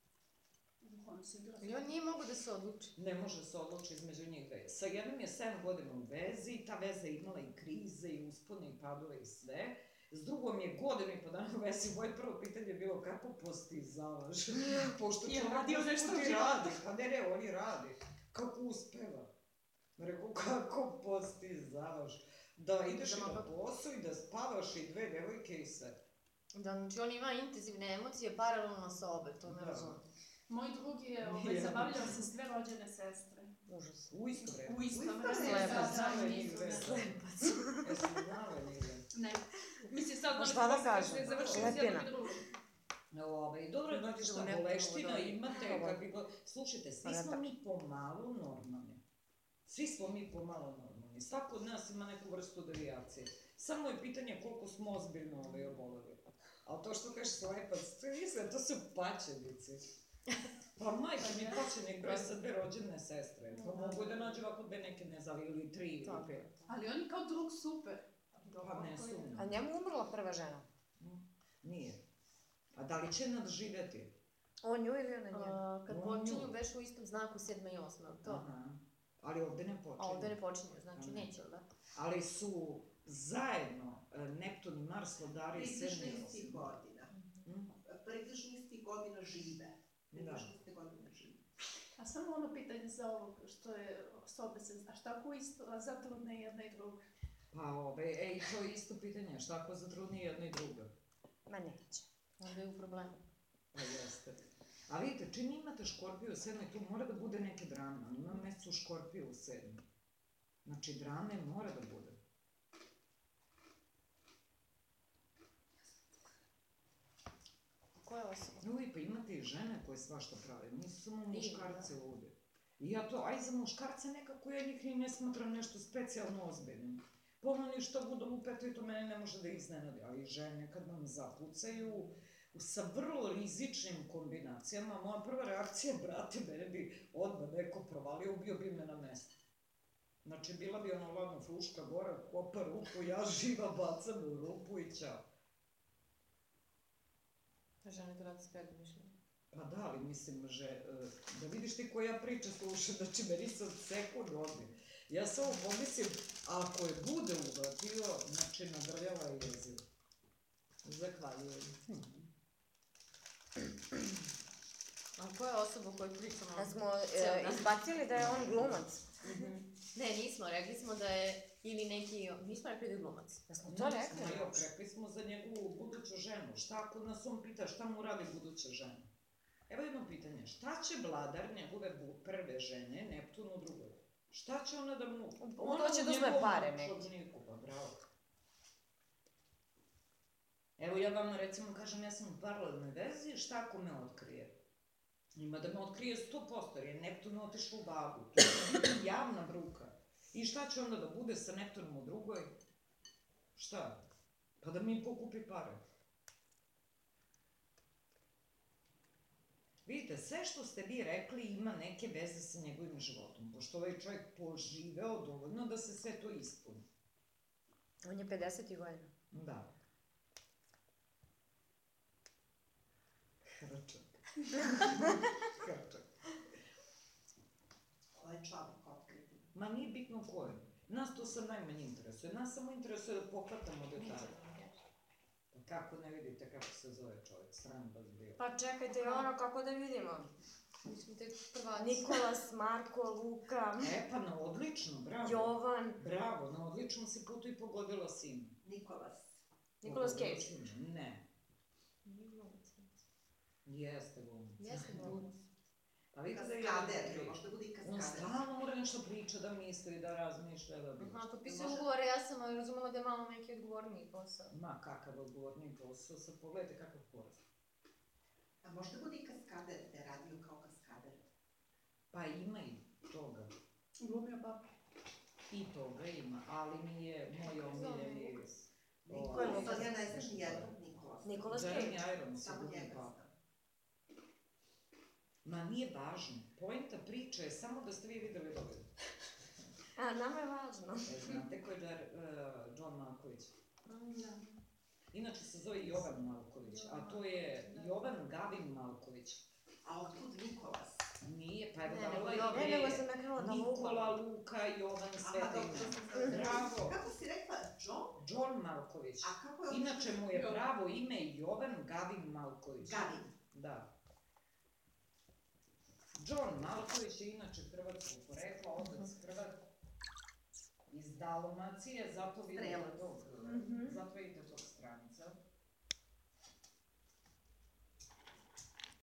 Speaker 5: On se igra.
Speaker 4: I on nije mogu da se odluči.
Speaker 1: Ne može se odluči između njih dve. Sa jednom je sedam godina u vezi, ta veza je imala i krize, i uspone, i padove, i sve. S drugom je godinu i po dana u vezi. Moje prvo pitanje je bilo kako postizavaš? Pošto
Speaker 5: Je
Speaker 1: čovjek
Speaker 5: radio nešto
Speaker 1: usput
Speaker 5: u
Speaker 1: i
Speaker 5: životu.
Speaker 1: radi. Pa ne, ne, on i radi. Kako uspeva? Rekao, kako postizavaš? Da ideš i na posao i da spavaš i dve devojke i sve.
Speaker 4: Da, znači on ima intenzivne emocije paralelno sa obe, to ne
Speaker 1: Da.
Speaker 4: razumem.
Speaker 5: Moj drug je ovaj,
Speaker 1: Ja.
Speaker 5: zabavljao se s dve rođene sestre.
Speaker 4: Užas.
Speaker 1: U isto vreme.
Speaker 5: U isto
Speaker 3: isto
Speaker 5: vreme.
Speaker 3: vreme,
Speaker 5: da,
Speaker 1: da,
Speaker 5: da,
Speaker 1: da,
Speaker 5: i nisu,
Speaker 1: da.
Speaker 5: ne.
Speaker 4: Slepac.
Speaker 1: Jesi znala nije?
Speaker 5: Ne. Mislim sad
Speaker 4: Pa
Speaker 5: možeš
Speaker 4: šta da
Speaker 5: posle kad
Speaker 4: kažem?
Speaker 5: se završili s
Speaker 4: Lepina.
Speaker 5: jednom i drugom.
Speaker 1: Ovaj, dobro, znate šta,
Speaker 4: Ne,
Speaker 1: boleština
Speaker 4: ne, ne,
Speaker 1: imate,
Speaker 4: ne,
Speaker 1: kad bi go... Slušajte, svi
Speaker 4: Pa ne
Speaker 1: smo
Speaker 4: tako.
Speaker 1: mi pomalo normalni. Svi smo mi pomalo normalni. Svako od nas ima neku vrstu devijacije. Samo je pitanje koliko smo ozbiljno ovaj oboleli. Ali to što kažeš slepac, to je istina, to su paćenici. Pa majka mi hoće nek broj sa dve rođene sestre. Pa mogu da nađu ovako dve neke ne znam, ili tri ili
Speaker 6: Tako.
Speaker 1: pet.
Speaker 5: Ali on je kao drug super.
Speaker 1: Pa ne
Speaker 4: A
Speaker 1: sumnjam.
Speaker 4: njemu umrla prva žena.
Speaker 1: Nije. A da li će nadživjeti?
Speaker 4: On nju ili ona njega?
Speaker 6: A, kad
Speaker 1: On
Speaker 6: počinju
Speaker 1: nju.
Speaker 6: već u istom znaku sedma i osma, je li to?
Speaker 1: Aha. Ali ovde ne počinje.
Speaker 6: A ovde ne počinju, znači
Speaker 1: Aha.
Speaker 6: neće, jel da?
Speaker 1: Ali su zajedno e, Neptun i Mars vladari
Speaker 3: Približno
Speaker 1: sedmi i
Speaker 3: istih
Speaker 1: osmi.
Speaker 3: godina.
Speaker 1: Mm?
Speaker 3: Približno istih godina žive.
Speaker 1: Da.
Speaker 3: Približno istih godina žive.
Speaker 5: A samo ono pitanje za ovog što je sobe se, a šta ako isto zatrudne jedna i druga?
Speaker 1: Pa ove, ej, to je isto pitanje, šta ako zatrudni jedna i druga?
Speaker 4: Ma neće.
Speaker 6: Onda je u problemu.
Speaker 1: Pa jeste. A vidite, čim imate Škorpiju u sedmoj, tu mora da bude neke drame. On ima mesec u Škorpiju u sedmoj. Znači, drame mora da bude.
Speaker 6: Koja osoba?
Speaker 1: Uj, pa imate i žene koje svašta prave. Nisu samo
Speaker 6: Divno,
Speaker 1: muškarci ludi. I ja to, aj za muškarce nekako ja njih ni ne smatram nešto specijalno ozbiljnim. Pa ono ništa budu lupetaju, to mene ne može da iznenadi. Ali žene kad vam zapucaju sa vrlo rizičnim kombinacijama, moja prva reakcija, brate, mene bi odmah neko provalio, ubio bi me na mesto. Znači, bila bi ono ladno fruška gora, kopa rupu, ja živa bacam u rupu i ćao.
Speaker 6: Žene to rade s pregom mišljenja.
Speaker 1: Pa da, ali mislim, že, e, da vidiš ti koja priča sluša, znači meni se od sekund odbi. Ja samo pomislim, ako je bude uvratio, znači nadrljava je jezivo. Zahvaljujem.
Speaker 6: A koja je osoba o kojoj pričamo?
Speaker 4: Da smo
Speaker 6: Cijel
Speaker 4: e,
Speaker 6: dan.
Speaker 4: izbacili da je on glumac.
Speaker 6: Ne, nismo, rekli smo da je ili neki, nismo rekli da je glumac.
Speaker 4: Da smo to rekli?
Speaker 1: Ne, jo, rekli smo za njegovu buduću ženu. Šta ako nas on pita šta mu radi buduća žena? Evo jedno pitanje, šta će vladar njegove bu- prve žene, Neptun u drugoj? Šta će ona da mu...
Speaker 4: On hoće da uzme
Speaker 1: njegovom
Speaker 4: pare neke.
Speaker 1: novčaniku, pa bravo. Evo ja vam recimo kažem, ja sam u paralelnoj vezi, šta ako me otkrije? Ima da me otkrije sto posto, jer je Neptun otišao u vagu. To je javna bruka. I šta će onda da bude sa Neptunom u drugoj? Šta? Pa da mi pokupi pare. Vidite, sve što ste vi rekli ima neke veze sa njegovim životom, pošto ovaj čovjek poživeo dovoljno da se sve to ispuni.
Speaker 4: On je pedeset godina.
Speaker 1: Da. Hrčak. Hrčak.
Speaker 3: Ko je čovjek otkriti?
Speaker 1: Ma nije bitno ko je. Nas to sad najmanje interesuje. Nas samo interesuje da pohvatamo detalje. Pa kako ne vidite kako se zove čovjek? Sram vas bio.
Speaker 4: Pa čekajte, ono kako da vidimo.
Speaker 6: Mi smo tek prvaci.
Speaker 4: Nikolas, Marko, Luka,
Speaker 1: E pa na odlično, bravo.
Speaker 4: Jovan,
Speaker 1: Bravo, na odličnom si putu i pogodila si ime.
Speaker 3: Nikolas.
Speaker 4: Nikolas
Speaker 1: Pogodila
Speaker 4: Cage.
Speaker 1: si ime. Ne.
Speaker 6: Nije glumac.
Speaker 1: Jeste glumac.
Speaker 6: Jeste glumac.
Speaker 1: Pa vidite da je
Speaker 3: Kaskader,
Speaker 1: jedan
Speaker 3: možda bude i
Speaker 1: On
Speaker 3: kaskader.
Speaker 1: stalno mora nešto priča, da misli, da razmišlja, da bi...
Speaker 6: Aha, potpisuje
Speaker 3: Može-
Speaker 6: ugovore, ja sam razumela da je malo neki odgovorniji posao.
Speaker 1: Ma, kakav odgovorni posao, sad pogledajte kakav poraz.
Speaker 3: A možda bude i kaskader, da je radio kao kaskader.
Speaker 1: Pa ima i toga.
Speaker 5: Glumio papu.
Speaker 1: I toga ima, ali mi je moj omiljeni...
Speaker 3: Nikolas, ali ja ne znam ni jednog Nikolasa.
Speaker 4: Nikolas
Speaker 1: Jeremy
Speaker 4: Cage.
Speaker 1: Irons je
Speaker 3: Samo
Speaker 1: glumi
Speaker 3: njega
Speaker 1: pa.
Speaker 3: znam.
Speaker 1: Ma nije važno, poenta priče je samo da ste vi videli dobro.
Speaker 4: A, nama je važno.
Speaker 1: E, znate ko je Jer, uh, John Malković?
Speaker 3: Da.
Speaker 1: Inače se zove Jovan Malković, a to je Jovan Gavin Malković.
Speaker 3: A otkud Nikolas?
Speaker 1: Nije, pa evo
Speaker 6: Ne,
Speaker 1: da
Speaker 6: nego
Speaker 1: ovaj
Speaker 6: Jovan,
Speaker 4: Ne, nego
Speaker 1: je
Speaker 4: sam ja krenula da
Speaker 1: Nikola,
Speaker 4: lupam.
Speaker 1: Luka, Jovan, sve
Speaker 3: Aha,
Speaker 1: da
Speaker 3: dobro,
Speaker 1: ima.
Speaker 3: to sam sad-
Speaker 1: Bravo.
Speaker 3: Kako si rekla? John?
Speaker 1: John Malković.
Speaker 3: A kako je
Speaker 1: Inače mu je
Speaker 5: Jovan.
Speaker 1: pravo ime Jovan Gavin Malković.
Speaker 3: Gavin.
Speaker 1: Da. John Malković je inače hrvatskog porekla, otac Hrvat iz Dalmacije, zato vidite
Speaker 3: Strelac.
Speaker 1: tog,
Speaker 4: Mhm.
Speaker 1: zato vidite tog stranica.